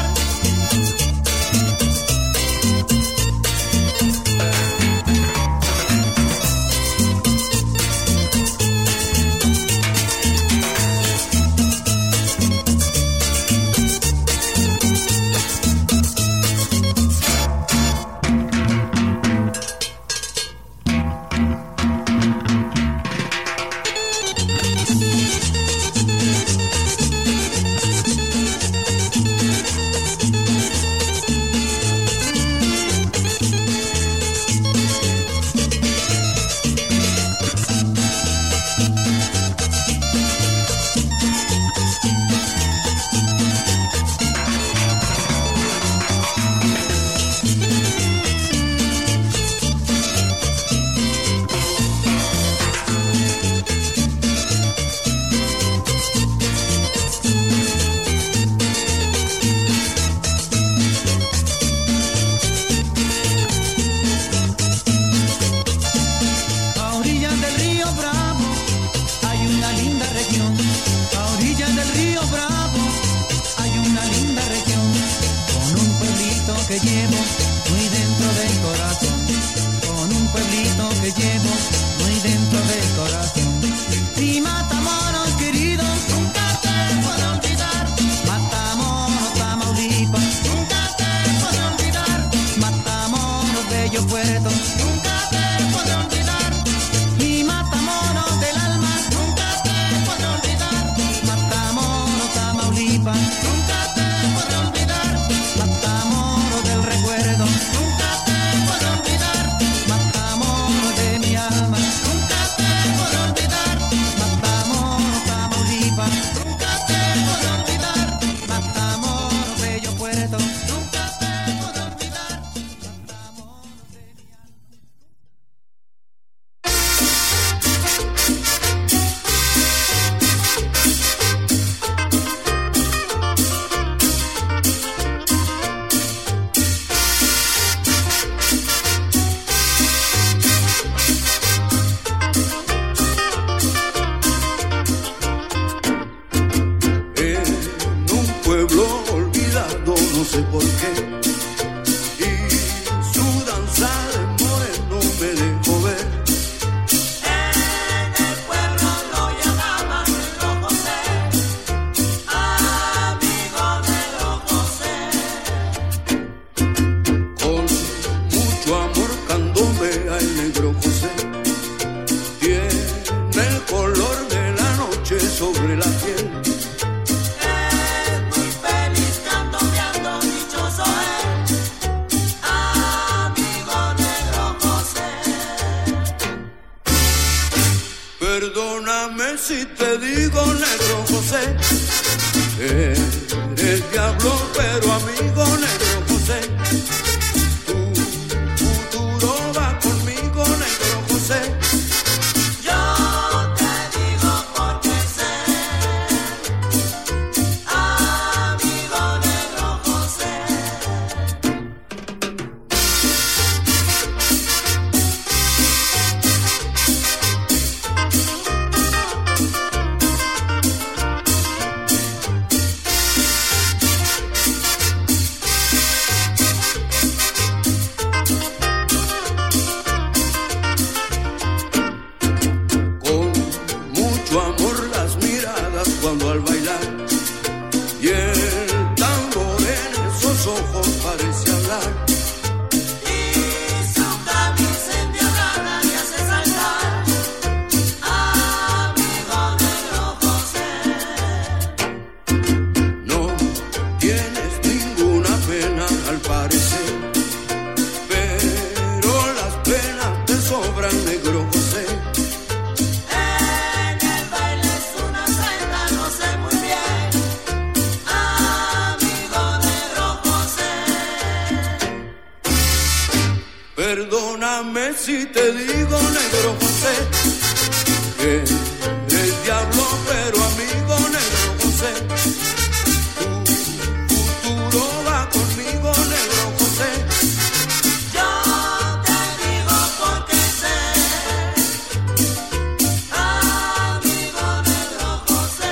si te digo, negro José, eres diablo pero amigo, negro José. Tu futuro va conmigo, negro José. Yo te digo porque sé, amigo negro José. Cuando al bailar y el tambor en esos ojos parece hablar, Y su camisa endiablada me hace saltar, amigo negro José. no tienes ninguna pena al parecer, pero las penas te sobran, negro José. Perdóname si te digo, negro José, que eres diablo pero amigo, negro José. Tu futuro va conmigo, negro José. Yo te digo porque sé, amigo negro José.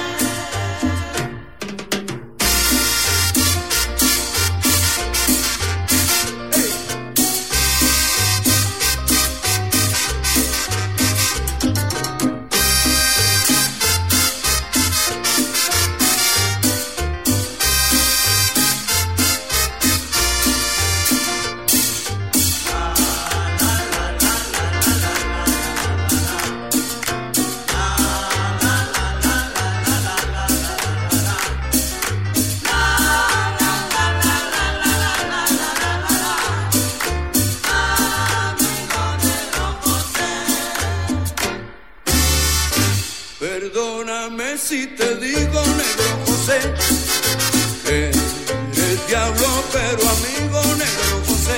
Perdóname si te digo, negro José, que eres diablo pero amigo, negro José.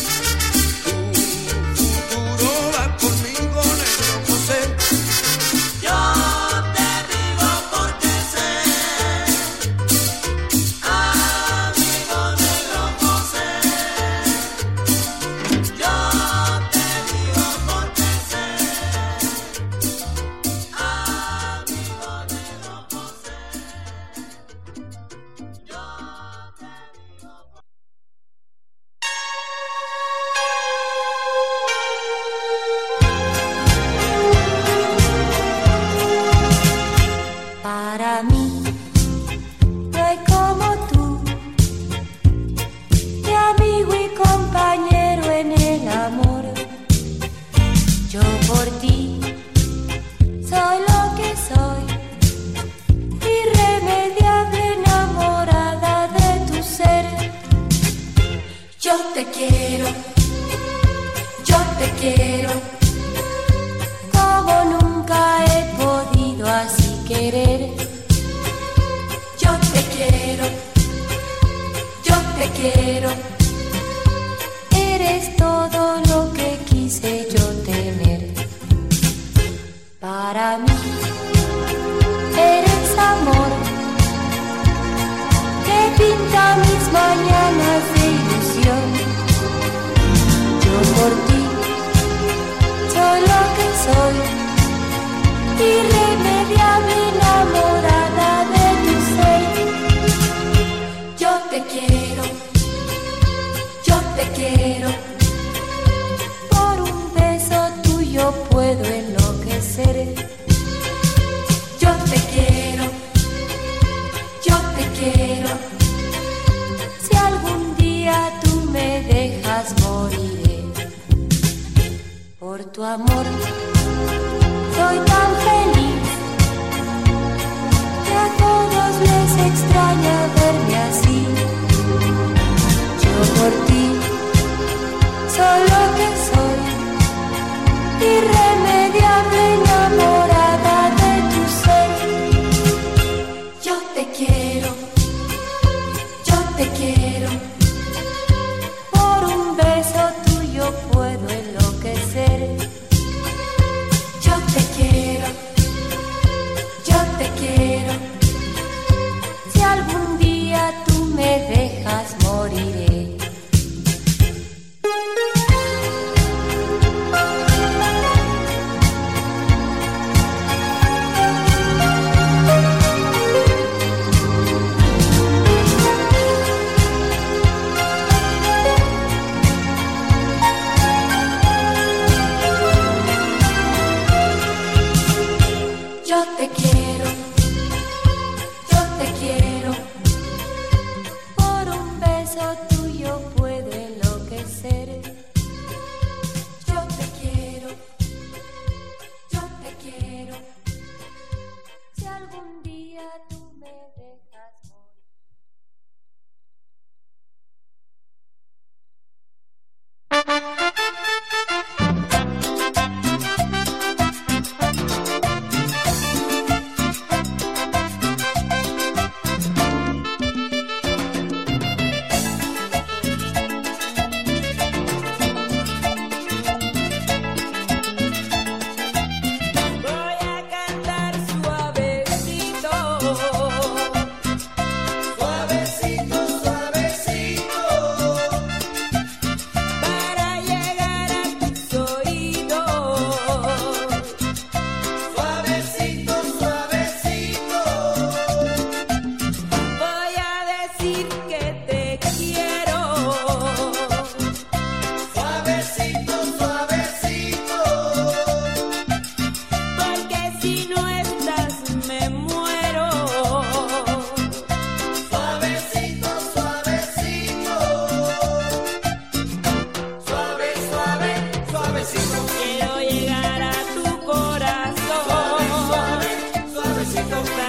Tu futuro va conmigo, negro José. Yo te digo porque sé, amigo negro José. Yo te digo porque sé, amigo negro José. Yo te digo Para mí, no hay como tú, mi amigo y compañero en el amor. Yo por ti soy lo que soy, irremediable enamorada de tu ser. Yo te quiero, yo te quiero, como nunca he podido así querer. Yo te quiero, yo te quiero, eres todo lo que quise yo tener. Para mí eres amor que pinta mis mañanas de ilusión. Yo por ti soy lo que soy, irremediable enamorada de tu ser. Yo te quiero, yo te quiero, por un beso tuyo puedo enloquecer. Yo te quiero, yo te quiero, si algún día tú me dejas moriré. Por tu amor soy tan feliz que a todos les extraña verme así. Yo por ti soy lo que soy, irremediable enamorada de tu ser.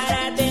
para ti.